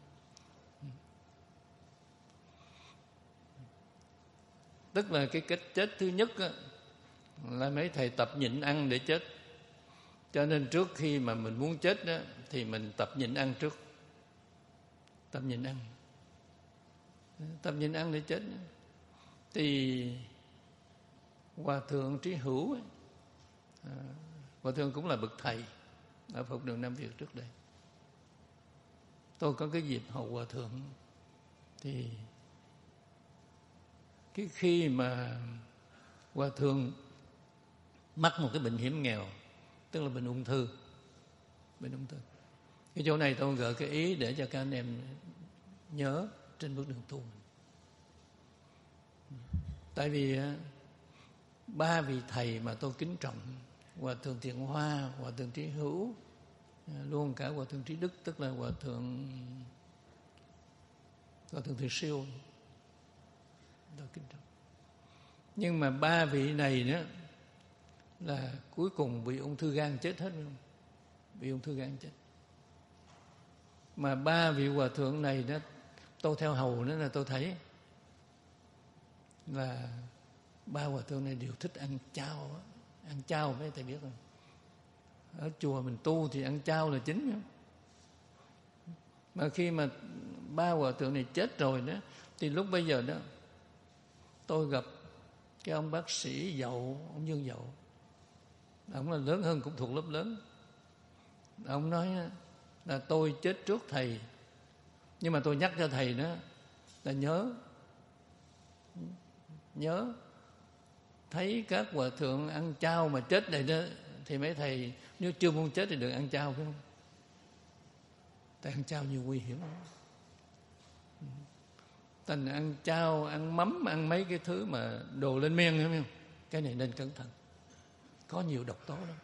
Tức là cái cách chết thứ nhất á, là mấy thầy tập nhịn ăn để chết. Cho nên trước khi mà mình muốn chết đó, thì mình tập nhịn ăn trước. Tập nhịn ăn. Tập nhịn ăn để chết. Thì Hòa Thượng Trí Hữu ấy, à, Hòa Thượng cũng là bậc thầy ở Phật đường Nam Việt trước đây. Tôi có cái dịp hầu Hòa Thượng, thì cái khi mà Hòa Thượng mắc một cái bệnh hiểm nghèo, tức là bệnh ung thư. Bệnh ung thư. Cái chỗ này tôi gợi cái ý để cho các anh em nhớ trên bước đường tu mình. Tại vì ba vị thầy mà tôi kính trọng, Hòa Thượng Thiện Hoa, Hòa Thượng Trí Hữu, luôn cả Hòa Thượng Trí Đức, tức là Hòa Thượng Hòa Thượng Thiện Siêu, tôi kính trọng. Nhưng mà ba vị này nữa là cuối cùng bị ung thư gan chết hết luôn. Bị ung thư gan chết. Mà ba vị Hòa Thượng này đó, tôi theo hầu nữa là tôi thấy là ba Hòa Thượng này đều thích ăn chao. Ăn chao mấy thầy biết không? Ở chùa mình tu thì ăn chao là chính. Mà khi mà ba Hòa Thượng này chết rồi đó, thì lúc bây giờ đó tôi gặp cái ông bác sĩ Dậu, ông Dương Dậu. Ông là lớn hơn, cũng thuộc lớp lớn. Ông nói là tôi chết trước thầy, nhưng mà tôi nhắc cho thầy đó là nhớ Nhớ thấy các Hòa Thượng ăn chao mà chết này đó, thì mấy thầy nếu chưa muốn chết thì đừng ăn chao, phải không? Tại ăn chao nhiều nguy hiểm lắm. Thành ăn chao, ăn mắm, ăn mấy cái thứ mà đồ lên men, hiểu không? Cái này nên cẩn thận, có nhiều độc tố lắm.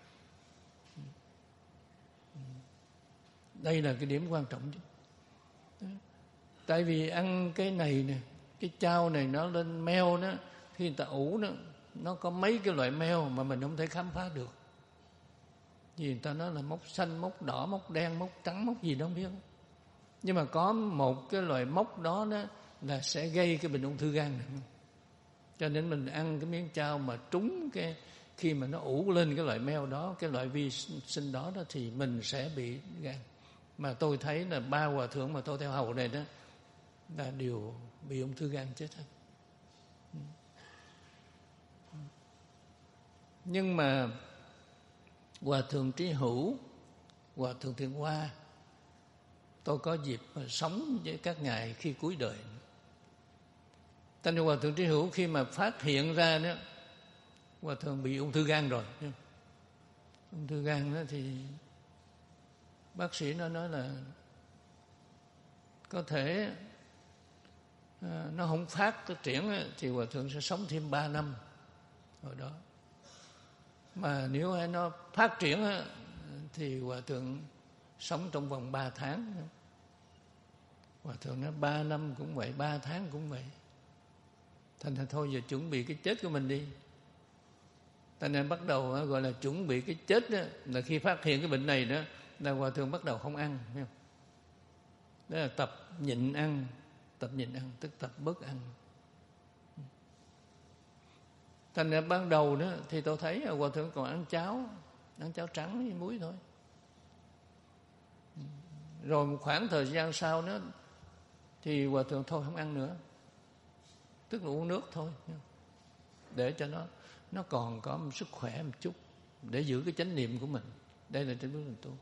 Đây là cái điểm quan trọng chứ. Tại vì ăn cái này nè, cái chao này nó lên meo đó, khi người ta ủ nó, nó có mấy cái loại meo mà mình không thể khám phá được. Vì người ta nói là mốc xanh, mốc đỏ, mốc đen, mốc trắng, mốc gì đó không biết. Nhưng mà có một cái loại mốc đó, đó là sẽ gây cái bệnh ung thư gan này. Cho nên mình ăn cái miếng chao mà trúng cái, khi mà nó ủ lên cái loại meo đó, cái loại vi sinh đó, đó thì mình sẽ bị gan. Mà tôi thấy là ba Hòa Thượng mà tôi theo hầu này đó là đều bị ung thư gan chết hết. Nhưng mà Hòa Thượng Trí Hữu, Hòa Thượng Thiện Hoa, tôi có dịp sống với các ngài khi cuối đời. Thành ra Hòa Thượng Trí Hữu khi mà phát hiện ra đó, Hòa Thượng bị ung thư gan rồi. Ung thư gan đó thì bác sĩ nó nói là có thể à, nó không phát cái triển thì Hòa Thượng sẽ sống thêm ba năm hồi đó. Mà nếu nó phát triển thì Hòa Thượng sống trong vòng ba tháng. Hòa Thượng nói ba năm cũng vậy, ba tháng cũng vậy. Thành ra thôi giờ chuẩn bị cái chết của mình đi. Thành ra bắt đầu gọi là chuẩn bị cái chết đó, là khi phát hiện cái bệnh này đó là Hòa Thượng bắt đầu không ăn, thấy không? Đó là tập nhịn ăn. Tập nhịn ăn tức tập bớt ăn. Thành ra ban đầu đó thì tôi thấy Hòa Thượng còn ăn cháo, ăn cháo trắng với muối thôi. Rồi một khoảng thời gian sau đó thì Hòa Thượng thôi không ăn nữa, tức là uống nước thôi, để cho nó nó còn có một sức khỏe một chút, để giữ cái chánh niệm của mình. Đây là trên bước đường tu.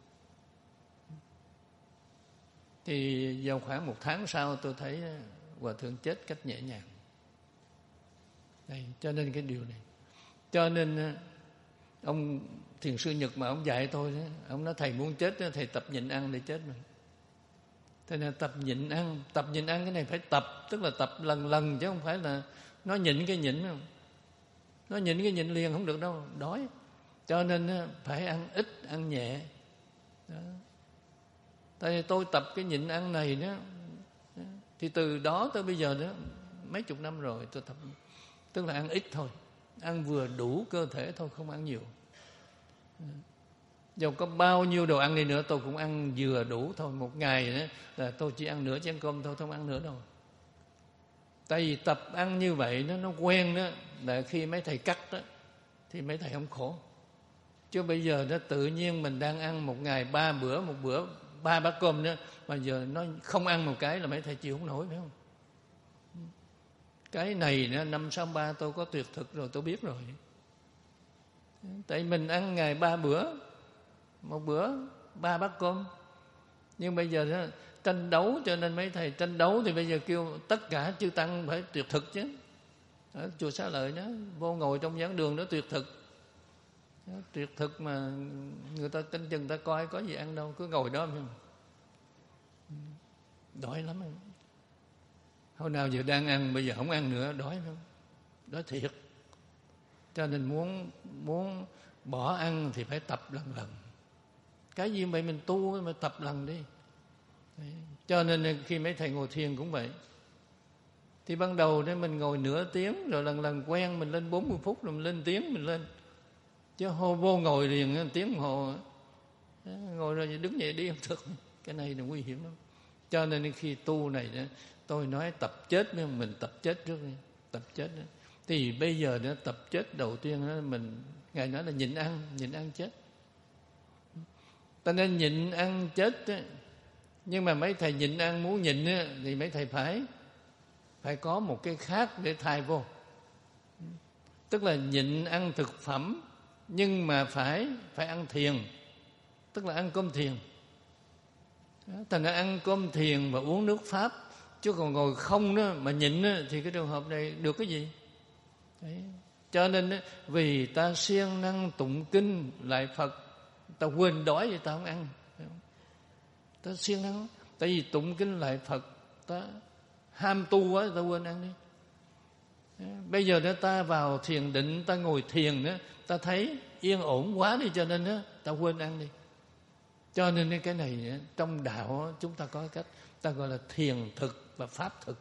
Thì vào khoảng một tháng sau tôi thấy Hòa Thượng chết cách nhẹ nhàng. Đây, cho nên cái điều này, Cho nên ông thiền sư Nhật mà ông dạy tôi đó, ông nói thầy muốn chết đó, thầy tập nhịn ăn để chết mà. Thế nên tập nhịn ăn, tập nhịn ăn cái này phải tập, tức là tập lần lần chứ không phải là nó nhịn cái nhịn không. Nó nhịn cái nhịn liền không được đâu, đói. Cho nên phải ăn ít, ăn nhẹ. Đó. Tại vì tôi tập cái nhịn ăn này đó, thì từ đó tới bây giờ đó mấy chục năm rồi tôi tập, tức là ăn ít thôi, ăn vừa đủ cơ thể thôi, không ăn nhiều. Dù có bao nhiêu đồ ăn đi nữa tôi cũng ăn vừa đủ thôi. Một ngày đó là tôi chỉ ăn nửa chén cơm thôi, không ăn nữa đâu. Tại vì tập ăn như vậy nó nó quen đó, là khi mấy thầy cắt đó thì mấy thầy không khổ. Chứ bây giờ nó tự nhiên mình đang ăn một ngày ba bữa, một bữa ba bát cơm nữa, mà giờ nó không ăn một cái là mấy thầy chịu không nổi, phải không? Cái này nữa, năm sáu ba tôi có tuyệt thực rồi, tôi biết rồi. Tại mình ăn ngày ba bữa, một bữa ba bát cơm. Nhưng bây giờ đó, tranh đấu, cho nên mấy thầy tranh đấu thì bây giờ kêu tất cả chư tăng phải tuyệt thực chứ. Ở chùa Xá Lợi đó, vô ngồi trong giảng đường đó tuyệt thực. Đó, tuyệt thực mà người ta tin chừng ta coi có gì ăn đâu, cứ ngồi đó. Đói lắm. Hồi nào giờ đang ăn, bây giờ không ăn nữa, đói không? Đói thiệt. Cho nên muốn muốn bỏ ăn thì phải tập lần lần. Cái gì vậy mình tu mà tập lần đi. Đấy. Cho nên khi mấy thầy ngồi thiền cũng vậy. Thì ban đầu đấy mình ngồi nửa tiếng, rồi lần lần quen mình lên bốn mươi phút, rồi mình lên tiếng mình lên. Chứ hô vô ngồi liền tiếng đồng hồ, ngồi rồi đứng dậy đi không được. Cái này là nguy hiểm lắm. Cho nên khi tu này đó, tôi nói tập chết, mình tập chết trước đi, tập chết đó. Thì bây giờ đó, tập chết đầu tiên đó, mình Ngài nói là nhịn ăn, nhịn ăn chết. Ta nên nhịn ăn chết đó. Nhưng mà mấy thầy nhịn ăn muốn nhịn đó, thì mấy thầy phải phải có một cái khác để thay vô. Tức là nhịn ăn thực phẩm, nhưng mà phải phải ăn thiền, tức là ăn cơm thiền. Thành ra ăn cơm thiền và uống nước Pháp, chứ còn ngồi không đó mà nhịn đó, thì cái trường hợp này được cái gì? Đấy. Cho nên đó, vì ta siêng năng tụng kinh lại Phật, ta quên đói thì ta không ăn. Ta siêng năng, tại vì tụng kinh lại Phật, ta ham tu quá ta quên ăn đi. Bây giờ đó ta vào thiền định, ta ngồi thiền đó, ta thấy yên ổn quá đi, cho nên đó, ta quên ăn đi. Cho nên cái này trong đạo chúng ta có cách, ta gọi là thiền thực và pháp thực.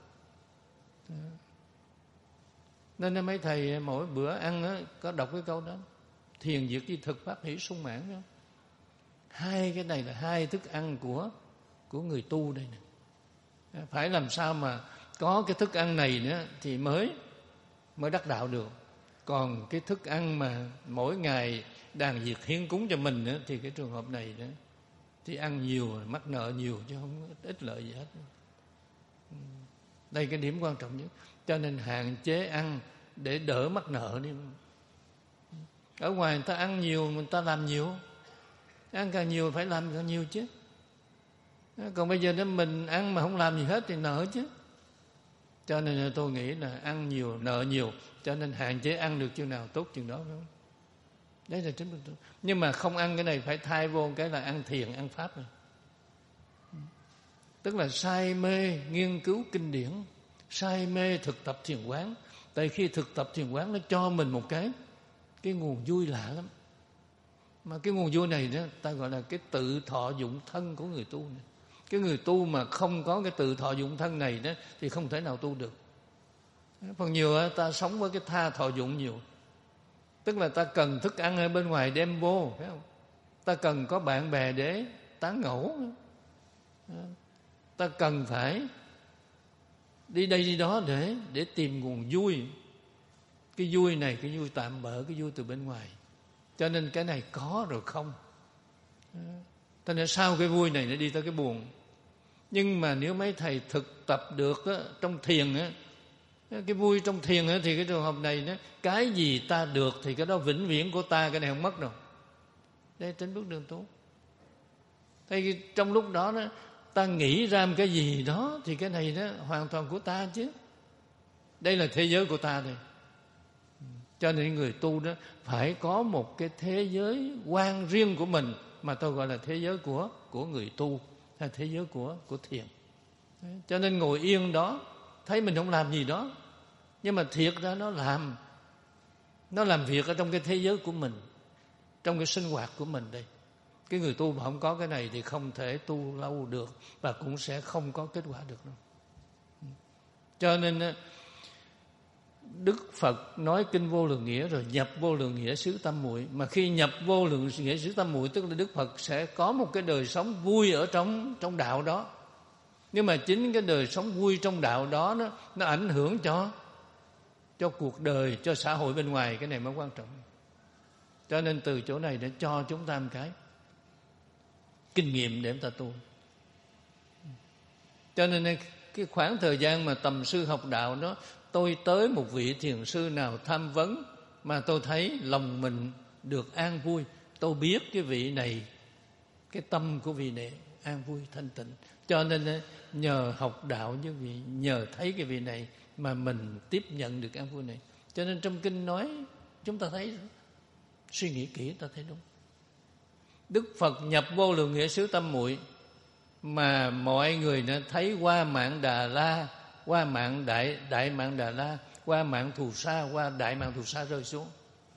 Nên mấy thầy mỗi bữa ăn đó, có đọc cái câu đó, thiền diệt chi thực pháp hỷ sung mãn đó. Hai cái này là hai thức ăn của của người tu đây nè. Phải làm sao mà có cái thức ăn này nữa thì mới mới đắc đạo được. Còn cái thức ăn mà mỗi ngày đàn diệt hiến cúng cho mình nữa, thì cái trường hợp này nữa thì ăn nhiều mắc nợ nhiều, chứ không ích lợi gì hết. Đây cái điểm quan trọng nhất. Cho nên hạn chế ăn để đỡ mắc nợ đi. Ở ngoài người ta ăn nhiều, người ta làm nhiều, ăn càng nhiều phải làm càng nhiều chứ. Còn bây giờ nếu mình ăn mà không làm gì hết thì nợ chứ. Cho nên tôi nghĩ là ăn nhiều nợ nhiều, cho nên hạn chế ăn được chừng nào tốt chừng đó, phải không? Đấy là chính mình. Nhưng mà không ăn cái này phải thay vô cái là ăn thiền, ăn pháp này. Tức là say mê nghiên cứu kinh điển, say mê thực tập thiền quán. Tại khi thực tập thiền quán nó cho mình một cái cái nguồn vui lạ lắm. Mà cái nguồn vui này đó, ta gọi là cái tự thọ dụng thân của người tu này. Cái người tu mà không có cái tự thọ dụng thân này đó thì không thể nào tu được. Phần nhiều ta sống với cái tha thọ dụng nhiều. Tức là ta cần thức ăn ở bên ngoài đem vô, phải không? Ta cần có bạn bè để tán gẫu. Ta cần phải đi đây đi đó để để tìm nguồn vui. Cái vui này, cái vui tạm bợ, cái vui từ bên ngoài. Cho nên cái này có rồi không. Cho nên sau cái vui này nó đi tới cái buồn. Nhưng mà nếu mấy thầy thực tập được á, trong thiền á, cái vui trong thiền á, thì cái trường hợp này đó, cái gì ta được thì cái đó vĩnh viễn của ta, cái này không mất đâu. Đây trên bước đường tu. Thì trong lúc đó, đó ta nghĩ ra một cái gì đó thì cái này đó hoàn toàn của ta chứ. Đây là thế giới của ta đây. Cho nên người tu đó phải có một cái thế giới quan riêng của mình, mà tôi gọi là thế giới của của người tu, hay thế giới của của thiền. Cho nên ngồi yên đó, thấy mình không làm gì đó, nhưng mà thiệt ra nó làm nó làm việc ở trong cái thế giới của mình, trong cái sinh hoạt của mình đây. Cái người tu mà không có cái này thì không thể tu lâu được, và cũng sẽ không có kết quả được đâu. Cho nên Đức Phật nói kinh Vô Lượng Nghĩa rồi nhập Vô Lượng Nghĩa xứ Tam Muội. Mà khi nhập Vô Lượng Nghĩa xứ Tam Muội, tức là Đức Phật sẽ có một cái đời sống vui ở trong trong đạo đó. Nhưng mà chính cái đời sống vui trong đạo đó nó, nó ảnh hưởng cho cho cuộc đời, cho xã hội bên ngoài. Cái này mới quan trọng. Cho nên từ chỗ này để cho chúng ta một cái kinh nghiệm để chúng ta tu. Cho nên cái khoảng thời gian mà tầm sư học đạo đó, tôi tới một vị thiền sư nào tham vấn mà tôi thấy lòng mình được an vui, tôi biết cái vị này, cái tâm của vị này an vui thanh tịnh. Cho nên nhờ học đạo như vị, nhờ thấy cái vị này mà mình tiếp nhận được an vui này. Cho nên trong kinh nói chúng ta thấy, suy nghĩ kỹ ta thấy đúng. Đức Phật nhập Vô Lượng Nghĩa xứ Tam Muội mà mọi người đã thấy qua mạng Đà La, qua mạng Đại Đại mạng Đà La, qua mạng Thù Sa, qua Đại mạng Thù Sa rơi xuống.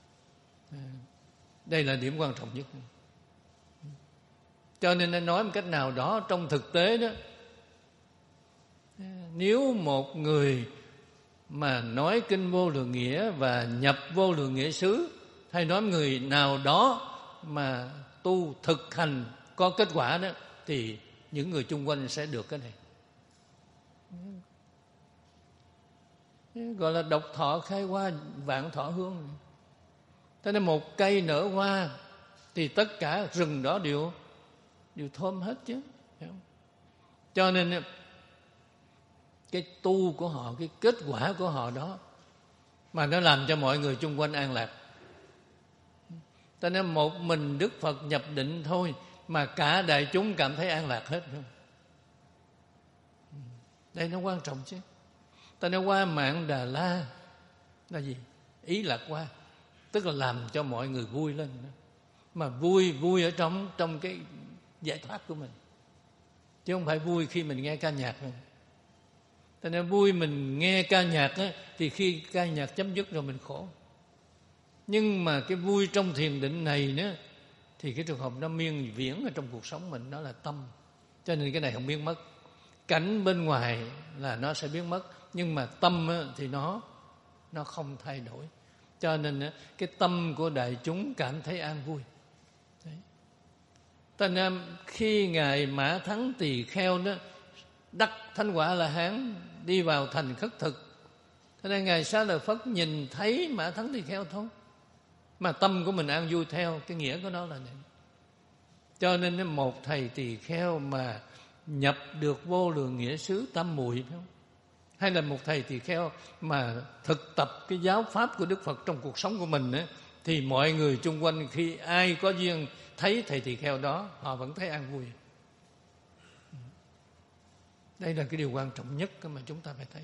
Đây là điểm quan trọng nhất. Cho nên anh nói một cách nào đó, trong thực tế đó, nếu một người mà nói kinh Vô Lượng Nghĩa và nhập Vô Lượng Nghĩa xứ, hay nói người nào đó mà tu thực hành có kết quả đó, thì những người chung quanh sẽ được cái này. Gọi là độc thọ khai hoa, vạn thọ hương. Thế nên một cây nở hoa thì tất cả rừng đó đều đều thơm hết chứ, hiểu không? Cho nên cái tu của họ, cái kết quả của họ đó mà nó làm cho mọi người chung quanh an lạc. Cho nên một mình Đức Phật nhập định thôi mà cả đại chúng cảm thấy an lạc hết. Đây nó quan trọng chứ. Ta nói qua mạng Đà La là gì? Ý lạc qua, tức là làm cho mọi người vui lên. Mà vui vui ở trong trong cái giải thoát của mình, chứ không phải vui khi mình nghe ca nhạc. Ta nói vui mình nghe ca nhạc á, thì khi ca nhạc chấm dứt rồi mình khổ. Nhưng mà cái vui trong thiền định này nữa, thì cái trường hợp nó miên viễn ở trong cuộc sống mình, đó là tâm. Cho nên cái này không biến mất. Cảnh bên ngoài là nó sẽ biến mất, nhưng mà tâm thì nó nó không thay đổi. Cho nên cái tâm của đại chúng cảm thấy an vui. Đấy. Cho nên khi Ngài Mã Thắng Tỳ Kheo đó đắc Thánh Quả La Hán, đi vào thành khất thực, thế nên Ngài Xá Lợi Phất nhìn thấy Mã Thắng Tỳ Kheo thôi, mà tâm của mình an vui theo. Cái nghĩa của nó là này. Cho nên một thầy tỳ kheo mà nhập được Vô Lượng Nghĩa xứ Tam Muội, hay là một thầy tỳ kheo mà thực tập cái giáo pháp của Đức Phật trong cuộc sống của mình ấy, thì mọi người chung quanh khi ai có duyên thấy thầy tỳ kheo đó, họ vẫn thấy an vui. Đây là cái điều quan trọng nhất mà chúng ta phải thấy.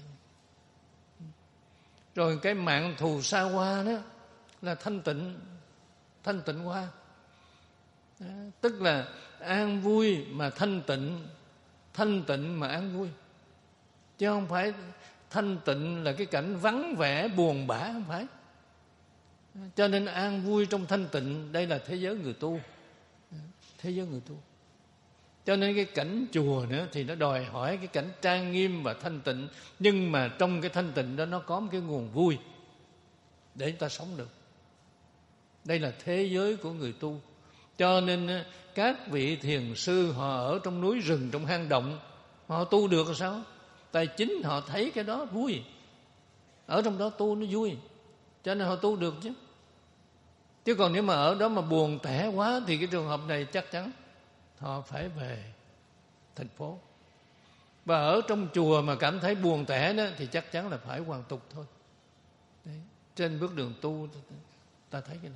Rồi cái mạng Thù Sa Hoa đó là thanh tịnh, thanh tịnh hoa. Đó, tức là an vui mà thanh tịnh, thanh tịnh mà an vui. Chứ không phải thanh tịnh là cái cảnh vắng vẻ buồn bã, không phải. Cho nên an vui trong thanh tịnh, đây là thế giới người tu. Thế giới người tu. Cho nên cái cảnh chùa nữa thì nó đòi hỏi cái cảnh trang nghiêm và thanh tịnh, nhưng mà trong cái thanh tịnh đó nó có một cái nguồn vui để chúng ta sống được. Đây là thế giới của người tu. Cho nên các vị thiền sư họ ở trong núi rừng, trong hang động, họ tu được là sao? Tại chính họ thấy cái đó vui, ở trong đó tu nó vui, cho nên họ tu được chứ. Chứ còn nếu mà ở đó mà buồn tẻ quá thì cái trường hợp này chắc chắn họ phải về thành phố. Và ở trong chùa mà cảm thấy buồn tẻ đó thì chắc chắn là phải hoàn tục thôi. Đấy. Trên bước đường tu ta thấy cái này.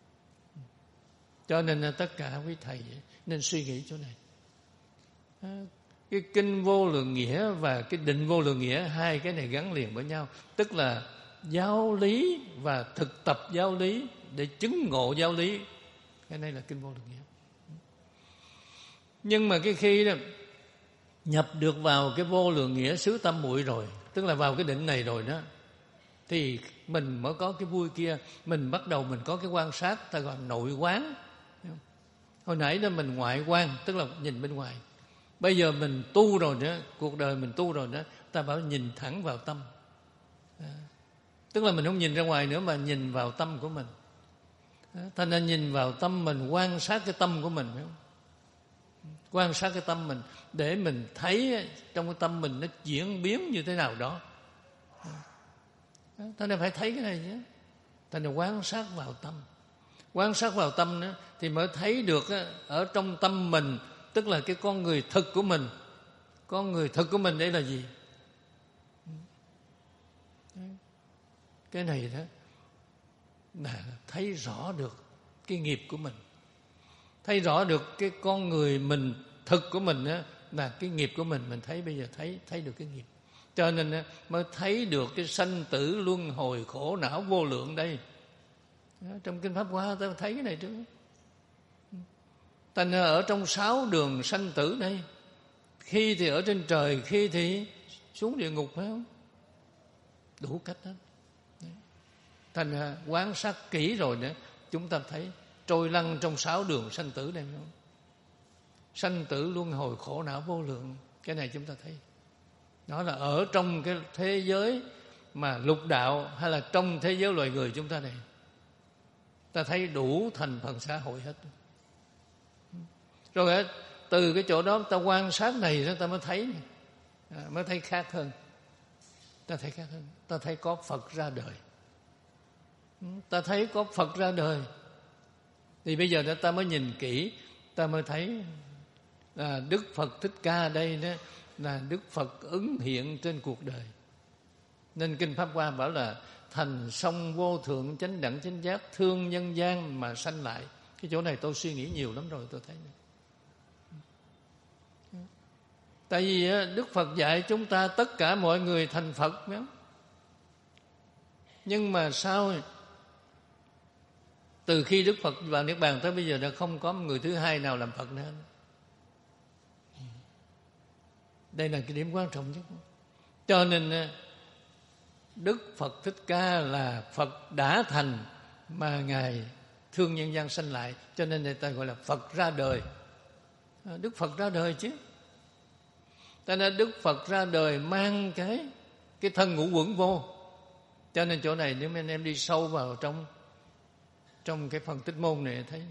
Cho nên tất cả quý thầy nên suy nghĩ chỗ này. Cái kinh Vô Lượng Nghĩa và cái định Vô Lượng Nghĩa, hai cái này gắn liền với nhau. Tức là giáo lý và thực tập giáo lý để chứng ngộ giáo lý. Cái này là kinh Vô Lượng Nghĩa. Nhưng mà cái khi đó nhập được vào cái Vô Lượng Nghĩa xứ tam muội rồi, tức là vào cái định này rồi đó, thì mình mới có cái vui kia. Mình bắt đầu mình có cái quan sát, ta gọi nội quán. Hồi nãy đó mình ngoại quan, tức là nhìn bên ngoài. Bây giờ mình tu rồi đó, cuộc đời mình tu rồi đó, ta bảo nhìn thẳng vào tâm. Tức là mình không nhìn ra ngoài nữa mà nhìn vào tâm của mình. Thành ra nhìn vào tâm mình, quan sát cái tâm của mình, phải không? Quan sát cái tâm mình để mình thấy trong cái tâm mình nó diễn biến như thế nào đó. Thành ra phải thấy cái này chứ. Thành ra quan sát vào tâm. Quan sát vào tâm đó, thì mới thấy được ở trong tâm mình, tức là cái con người thực của mình. Con người thực của mình đây là gì? Cái này đó là thấy rõ được cái nghiệp của mình. Thấy rõ được cái con người mình thực của mình đó, là cái nghiệp của mình. Mình thấy bây giờ thấy thấy được cái nghiệp. Cho nên mới thấy được cái sanh tử luân hồi khổ não vô lượng đây. Trong Kinh Pháp Hoa ta thấy cái này trước. Thành ở trong sáu đường sanh tử đây, khi thì ở trên trời, khi thì xuống địa ngục, phải không? Đủ cách hết. Thành quán sát kỹ rồi nữa, chúng ta thấy trôi lăn trong sáu đường sanh tử đây, phải không? Sanh tử luân hồi khổ não vô lượng. Cái này chúng ta thấy. Đó là ở trong cái thế giới mà lục đạo, hay là trong thế giới loài người chúng ta này, ta thấy đủ thành phần xã hội hết. Rồi từ cái chỗ đó ta quan sát này, ta mới thấy này, mới thấy khác hơn. Ta thấy khác hơn. Ta thấy có Phật ra đời. Ta thấy có Phật ra đời. Thì bây giờ ta mới nhìn kỹ, ta mới thấy là Đức Phật Thích Ca đây đó là Đức Phật ứng hiện trên cuộc đời. Nên Kinh Pháp Hoa bảo là thành song vô thượng chánh đẳng chánh giác, thương nhân gian mà sanh lại. Cái chỗ này tôi suy nghĩ nhiều lắm rồi, tôi thấy này. Tại vì Đức Phật dạy chúng ta tất cả mọi người thành Phật, phải không? Nhưng mà sao từ khi Đức Phật vào Niết Bàn tới bây giờ đã không có người thứ hai nào làm Phật nữa. Đây là cái điểm quan trọng nhất. Cho nên Đức Phật Thích Ca là Phật đã thành mà Ngài thương nhân gian sanh lại, cho nên người ta gọi là Phật ra đời. Đức Phật ra đời chứ. Cho nên Đức Phật ra đời mang cái cái thân ngũ uẩn vô. Cho nên chỗ này nếu anh em đi sâu vào trong trong cái phần Tích Môn này thấy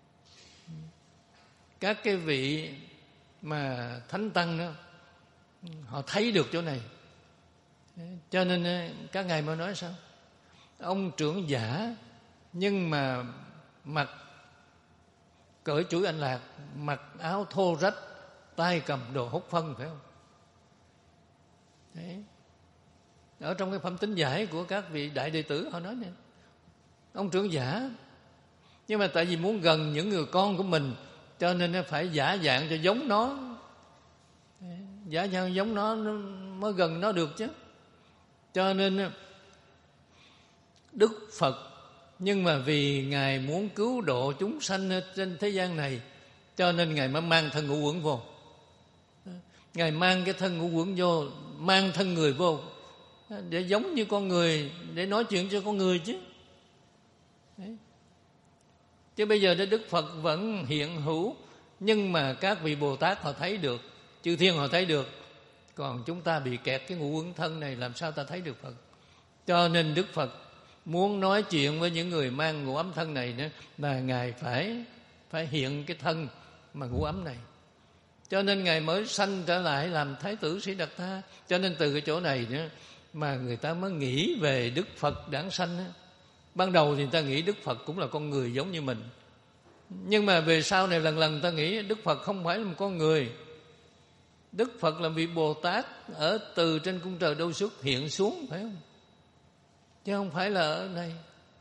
các cái vị mà thánh tăng đó, họ thấy được chỗ này. Cho nên các ngài mới nói sao? Ông trưởng giả nhưng mà mặc cởi chuỗi anh lạc, mặc áo thô rách, tay cầm đồ hút phân, phải không? Đấy. Ở trong cái phẩm tính giải của các vị đại đệ tử họ nói này, ông trưởng giả nhưng mà tại vì muốn gần những người con của mình, cho nên phải giả dạng cho giống nó. Đấy. Giả dạng giống nó, nó mới gần nó được chứ. Cho nên Đức Phật, nhưng mà vì Ngài muốn cứu độ chúng sanh trên thế gian này, cho nên Ngài mới mang thân ngũ uẩn vô. Ngài mang cái thân ngũ uẩn vô, mang thân người vô, để giống như con người, để nói chuyện cho con người chứ. Đấy. Chứ bây giờ Đức Phật vẫn hiện hữu, nhưng mà các vị Bồ Tát họ thấy được, chư thiên họ thấy được. Còn chúng ta bị kẹt cái ngũ uẩn thân này, làm sao ta thấy được Phật? Cho nên Đức Phật muốn nói chuyện với những người mang ngũ ấm thân này nữa, là Ngài phải phải hiện cái thân mà ngũ ấm này. Cho nên Ngài mới sanh trở lại làm Thái tử Sĩ Đạt Tha. Cho nên từ cái chỗ này nữa mà người ta mới nghĩ về Đức Phật đản sanh đó. Ban đầu thì người ta nghĩ Đức Phật cũng là con người giống như mình, nhưng mà về sau này lần lần ta nghĩ Đức Phật không phải là một con người. Đức Phật là vị Bồ Tát ở từ trên cung trời đâu xuất hiện xuống, phải không? Chứ không phải là ở đây.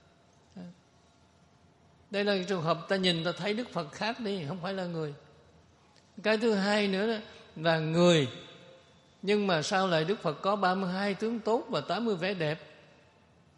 Đây là trường hợp ta nhìn ta thấy Đức Phật khác đi, không phải là người. Cái thứ hai nữa đó, là người, nhưng mà sao lại Đức Phật có ba mươi hai tướng tốt và tám mươi vẻ đẹp?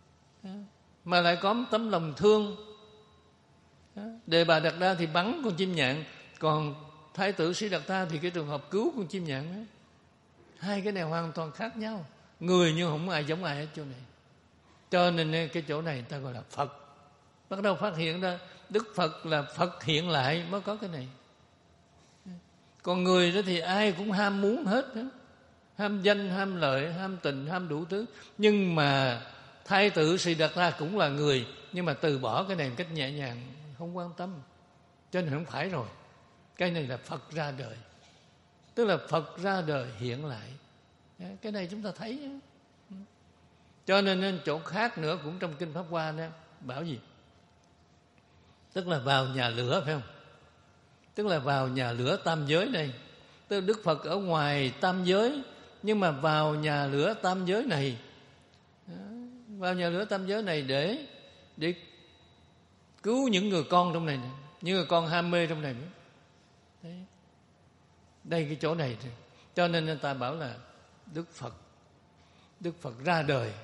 mà lại có một tấm lòng thương. Đề Bà Đạt Đa thì bắn con chim nhạn, còn Thái tử Siddhartha thì cái trường hợp cứu con chim nhạn đó. Hai cái này hoàn toàn khác nhau. Người nhưng không ai giống ai hết chỗ này. Cho nên cái chỗ này người ta gọi là Phật. Bắt đầu phát hiện ra Đức Phật là Phật hiện lại mới có cái này. Còn người đó thì ai cũng ham muốn hết đó. Ham danh, ham lợi, ham tình, ham đủ thứ. Nhưng mà Thái tử Siddhartha cũng là người, nhưng mà từ bỏ cái này một cách nhẹ nhàng, không quan tâm. Cho nên không phải rồi. Cái này là Phật ra đời. Tức là Phật ra đời hiện lại. Cái này chúng ta thấy. Cho nên chỗ khác nữa cũng trong Kinh Pháp Hoa đó, bảo gì? Tức là vào nhà lửa, phải không? Tức là vào nhà lửa tam giới này. Tức là Đức Phật ở ngoài tam giới, nhưng mà vào nhà lửa tam giới này, vào nhà lửa tam giới này để để cứu những người con trong này, này những người con ham mê trong này nữa. Đấy. Đây cái chỗ này. Cho nên người ta bảo là Đức Phật Đức Phật ra đời.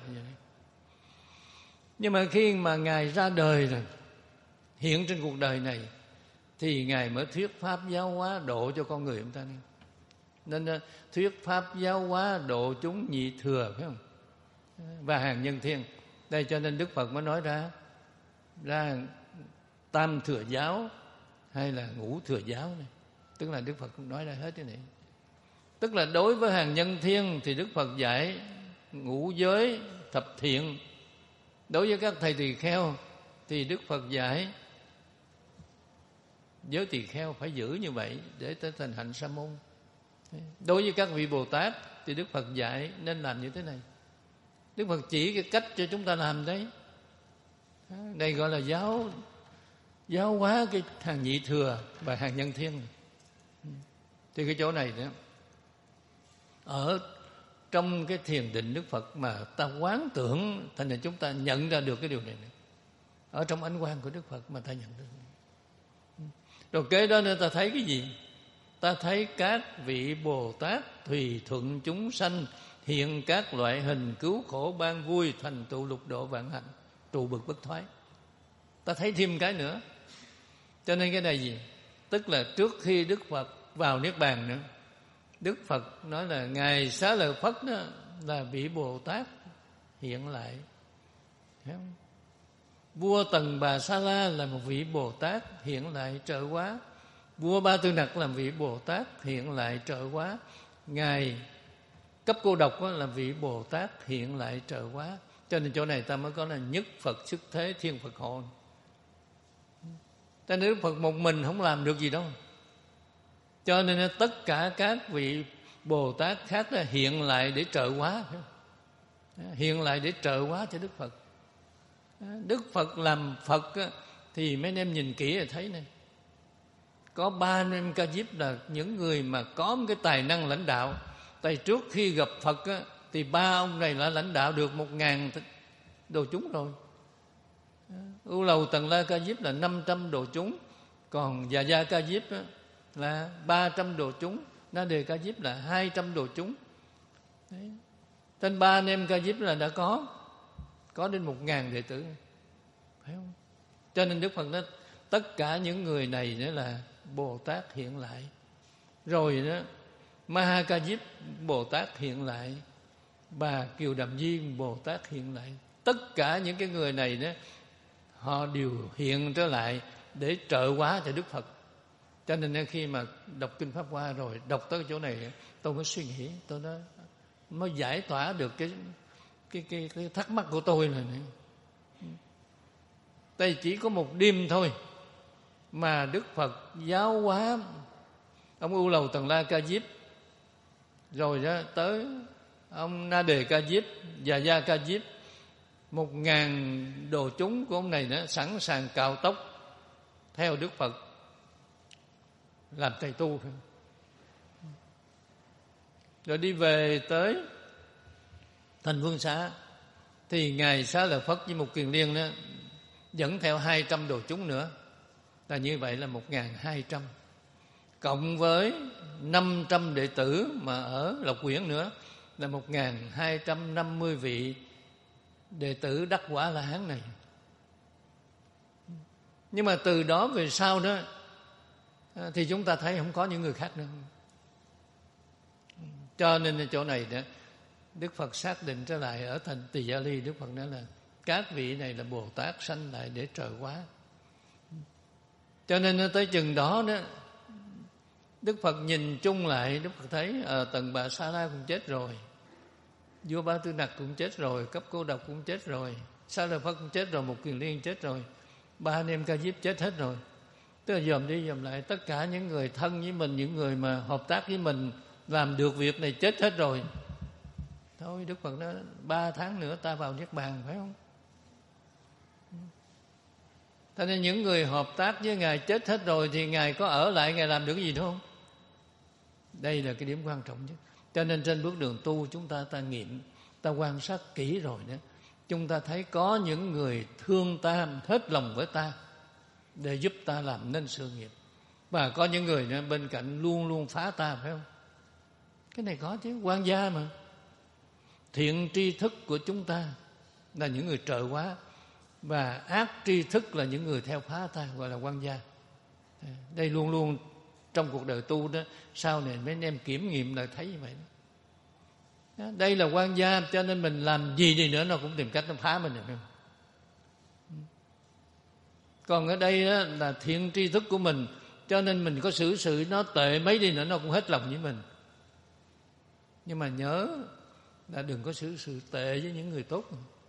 Nhưng mà khi mà Ngài ra đời rồi, hiện trên cuộc đời này, thì Ngài mới thuyết pháp giáo hóa độ cho con người chúng ta. Nên thuyết pháp giáo hóa độ chúng nhị thừa, phải không? Và hàng nhân thiên. Đây cho nên Đức Phật mới nói ra ra tam thừa giáo hay là ngũ thừa giáo này. Tức là Đức Phật cũng nói ra hết cái này. Tức là đối với hàng nhân thiên thì Đức Phật dạy ngũ giới thập thiện. Đối với các thầy tỳ kheo thì Đức Phật dạy giới tỳ kheo phải giữ như vậy để tới thành hạnh sa môn. Đối với các vị Bồ Tát thì Đức Phật dạy nên làm như thế này. Đức Phật chỉ cái cách cho chúng ta làm đấy. Đây gọi là giáo giáo hóa cái hàng nhị thừa và hàng nhân thiên. Thì cái chỗ này đó, ở trong cái thiền định Đức Phật mà ta quán tưởng, thành ra chúng ta nhận ra được cái điều này, này. Ở trong ánh quang của Đức Phật mà ta nhận được. Rồi kế đó nữa ta thấy cái gì? Ta thấy các vị Bồ Tát tùy thuận chúng sanh, hiện các loại hình cứu khổ ban vui, thành tựu lục độ vạn hạnh, trụ bực bất thoái. Ta thấy thêm cái nữa. Cho nên cái này gì? Tức là trước khi Đức Phật vào Niết Bàn nữa, Đức Phật nói là Ngài Xá Lợi Phất đó là vị Bồ Tát hiện lại. Thấy không? Vua Tần Bà Sa La là một vị Bồ Tát hiện lại trợ hóa. Vua Ba Tư Nặc là vị Bồ Tát hiện lại trợ hóa. Ngài Cấp Cô Độc là vị Bồ Tát hiện lại trợ hóa. Cho nên chỗ này ta mới có là nhất Phật xuất thế thiên Phật hộ. Ta nếu Phật một mình không làm được gì đâu. Cho nên tất cả các vị Bồ Tát khác là hiện lại để trợ hóa. Hiện lại để trợ hóa cho Đức Phật. Đức Phật làm Phật thì mấy anh em nhìn kỹ là thấy này. Có ba anh em Ca Diếp là những người mà có một cái tài năng lãnh đạo. Tại trước khi gặp Phật thì ba ông này đã lãnh đạo được một ngàn đồ chúng rồi. Ưu Lầu Tần La Ca Diếp là năm trăm đồ chúng. Còn Già Gia Ca Diếp là ba trăm đồ chúng. Na Đề Ca Diếp là hai trăm đồ chúng. Đấy. Tên ba anh em Ca Diếp là đã có Có đến một ngàn đệ tử. Phải không? Cho nên Đức Phật nói tất cả những người này nữa là Bồ Tát hiện lại. Rồi đó Ma Ca Diếp Bồ Tát hiện lại, Bà Kiều Đàm Viên Bồ Tát hiện lại. Tất cả những cái người này đó, họ đều hiện trở lại để trợ hóa cho Đức Phật. Cho nên khi mà đọc Kinh Pháp Hoa rồi, đọc tới chỗ này, tôi mới suy nghĩ, tôi nói mới giải tỏa được cái cái cái, cái thắc mắc của tôi này. Đây chỉ có một đêm thôi mà Đức Phật giáo hóa ông Ưu Lầu Tần La Ca Diếp, rồi đó tới ông Na Đề Ca Diếp, Già Gia Ca Diếp, một ngàn đồ chúng của ông này đó sẵn sàng cạo tóc theo Đức Phật làm thầy tu. Rồi đi về tới thành Vương Xá thì Ngài Xá Lợi Phất với một Kiền Liên đó dẫn theo hai trăm đồ chúng nữa, là như vậy là một ngàn hai trăm, cộng với năm trăm đệ tử mà ở Lộc Quyển nữa là một ngàn hai trăm năm mươi vị đệ tử đắc quả A La Hán này. Nhưng mà từ đó về sau đó thì chúng ta thấy không có những người khác nữa. Cho nên chỗ này đó, Đức Phật xác định trở lại ở thành Tỳ Gia Ly. Đức Phật nói là các vị này là Bồ Tát sanh lại để trời hóa. Cho nên tới chừng đó đó, Đức Phật nhìn chung lại, Đức Phật thấy à, Tần Bà Sa La cũng chết rồi, vua Ba Tư Nặc cũng chết rồi, Cấp Cô Độc cũng chết rồi, Sa La Phất cũng chết rồi, Một Kiền Liên chết rồi, ba anh em Ca Diếp chết hết rồi. Tức là dòm đi dòm lại, tất cả những người thân với mình, những người mà hợp tác với mình làm được việc này chết hết rồi. Thôi Đức Phật nói ba tháng nữa ta vào Niết Bàn, phải không? Cho nên những người hợp tác với Ngài chết hết rồi thì Ngài có ở lại, Ngài làm được cái gì nữa không? Đây là cái điểm quan trọng nhất. Cho nên trên bước đường tu chúng ta ta nghiệm, ta quan sát kỹ rồi đó, chúng ta thấy có những người thương ta, hết lòng với ta để giúp ta làm nên sự nghiệp, và có những người nữa bên cạnh luôn luôn phá ta, phải không? Cái này có chứ, quan gia mà. Thiện tri thức của chúng ta là những người trợ hóa, và ác tri thức là những người theo phá ta, gọi là quan gia. Đây luôn luôn trong cuộc đời tu đó, sau này mấy anh em kiểm nghiệm lại thấy như vậy đó. Đây là quan gia, cho nên mình làm gì đi nữa nó cũng tìm cách nó phá mình được. Còn ở đây đó là thiện tri thức của mình, cho nên mình có xử sự nó tệ mấy đi nữa nó cũng hết lòng với mình. Nhưng mà nhớ là đừng có xử sự tệ với những người tốt.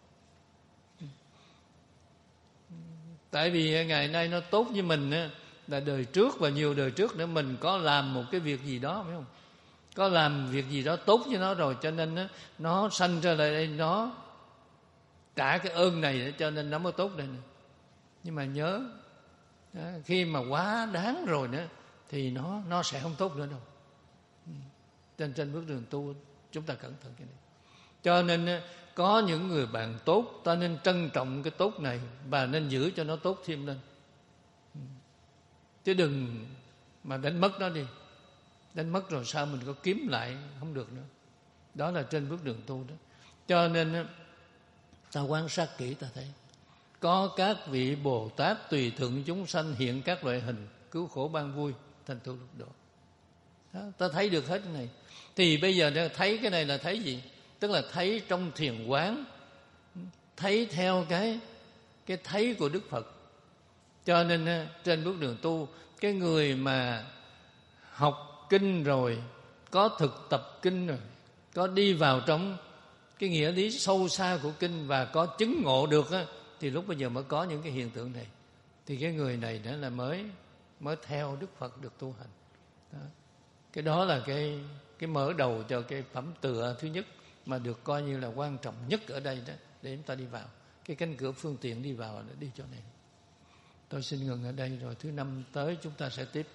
Tại vì ngày nay nó tốt với mình là đời trước và nhiều đời trước nữa mình có làm một cái việc gì đó, phải không? Có làm việc gì đó tốt với nó rồi, cho nên nó sanh ra lại đây, nó trả cái ơn này cho nên nó mới tốt đây. Nhưng mà nhớ đó, khi mà quá đáng rồi nữa thì nó nó sẽ không tốt nữa đâu. Trên trên bước đường tu chúng ta cẩn thận cái này. Cho nên có những người bạn tốt, ta nên trân trọng cái tốt này và nên giữ cho nó tốt thêm lên, chứ đừng mà đánh mất nó đi. Đánh mất rồi sao mình có kiếm lại không được nữa. Đó là trên bước đường tu đó. Cho nên ta quan sát kỹ ta thấy có các vị Bồ Tát tùy thuận chúng sanh hiện các loại hình, cứu khổ ban vui, thành tựu lục độ. Đó, ta thấy được hết cái này. Thì bây giờ thấy cái này là thấy gì? Tức là thấy trong thiền quán, thấy theo cái cái thấy của Đức Phật. Cho nên trên bước đường tu, cái người mà học kinh rồi, có thực tập kinh rồi, có đi vào trong cái nghĩa lý sâu xa của kinh và có chứng ngộ được á, thì lúc bây giờ mới có những cái hiện tượng này. Thì cái người này đó là mới mới theo Đức Phật được tu hành. Đó. Cái đó là cái cái mở đầu cho cái phẩm tựa thứ nhất mà được coi như là quan trọng nhất ở đây đó, để chúng ta đi vào cái cánh cửa phương tiện đi vào để đi chỗ này. Tôi xin ngừng ở đây, rồi thứ năm tới chúng ta sẽ tiếp.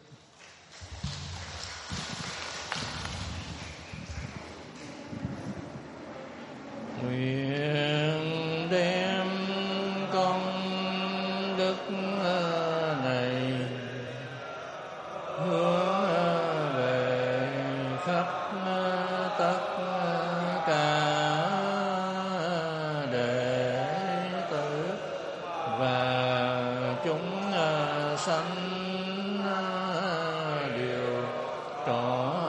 Nguyện đem công đức này hướng về khắp tất cả đệ tử và chúng sanh đều trọn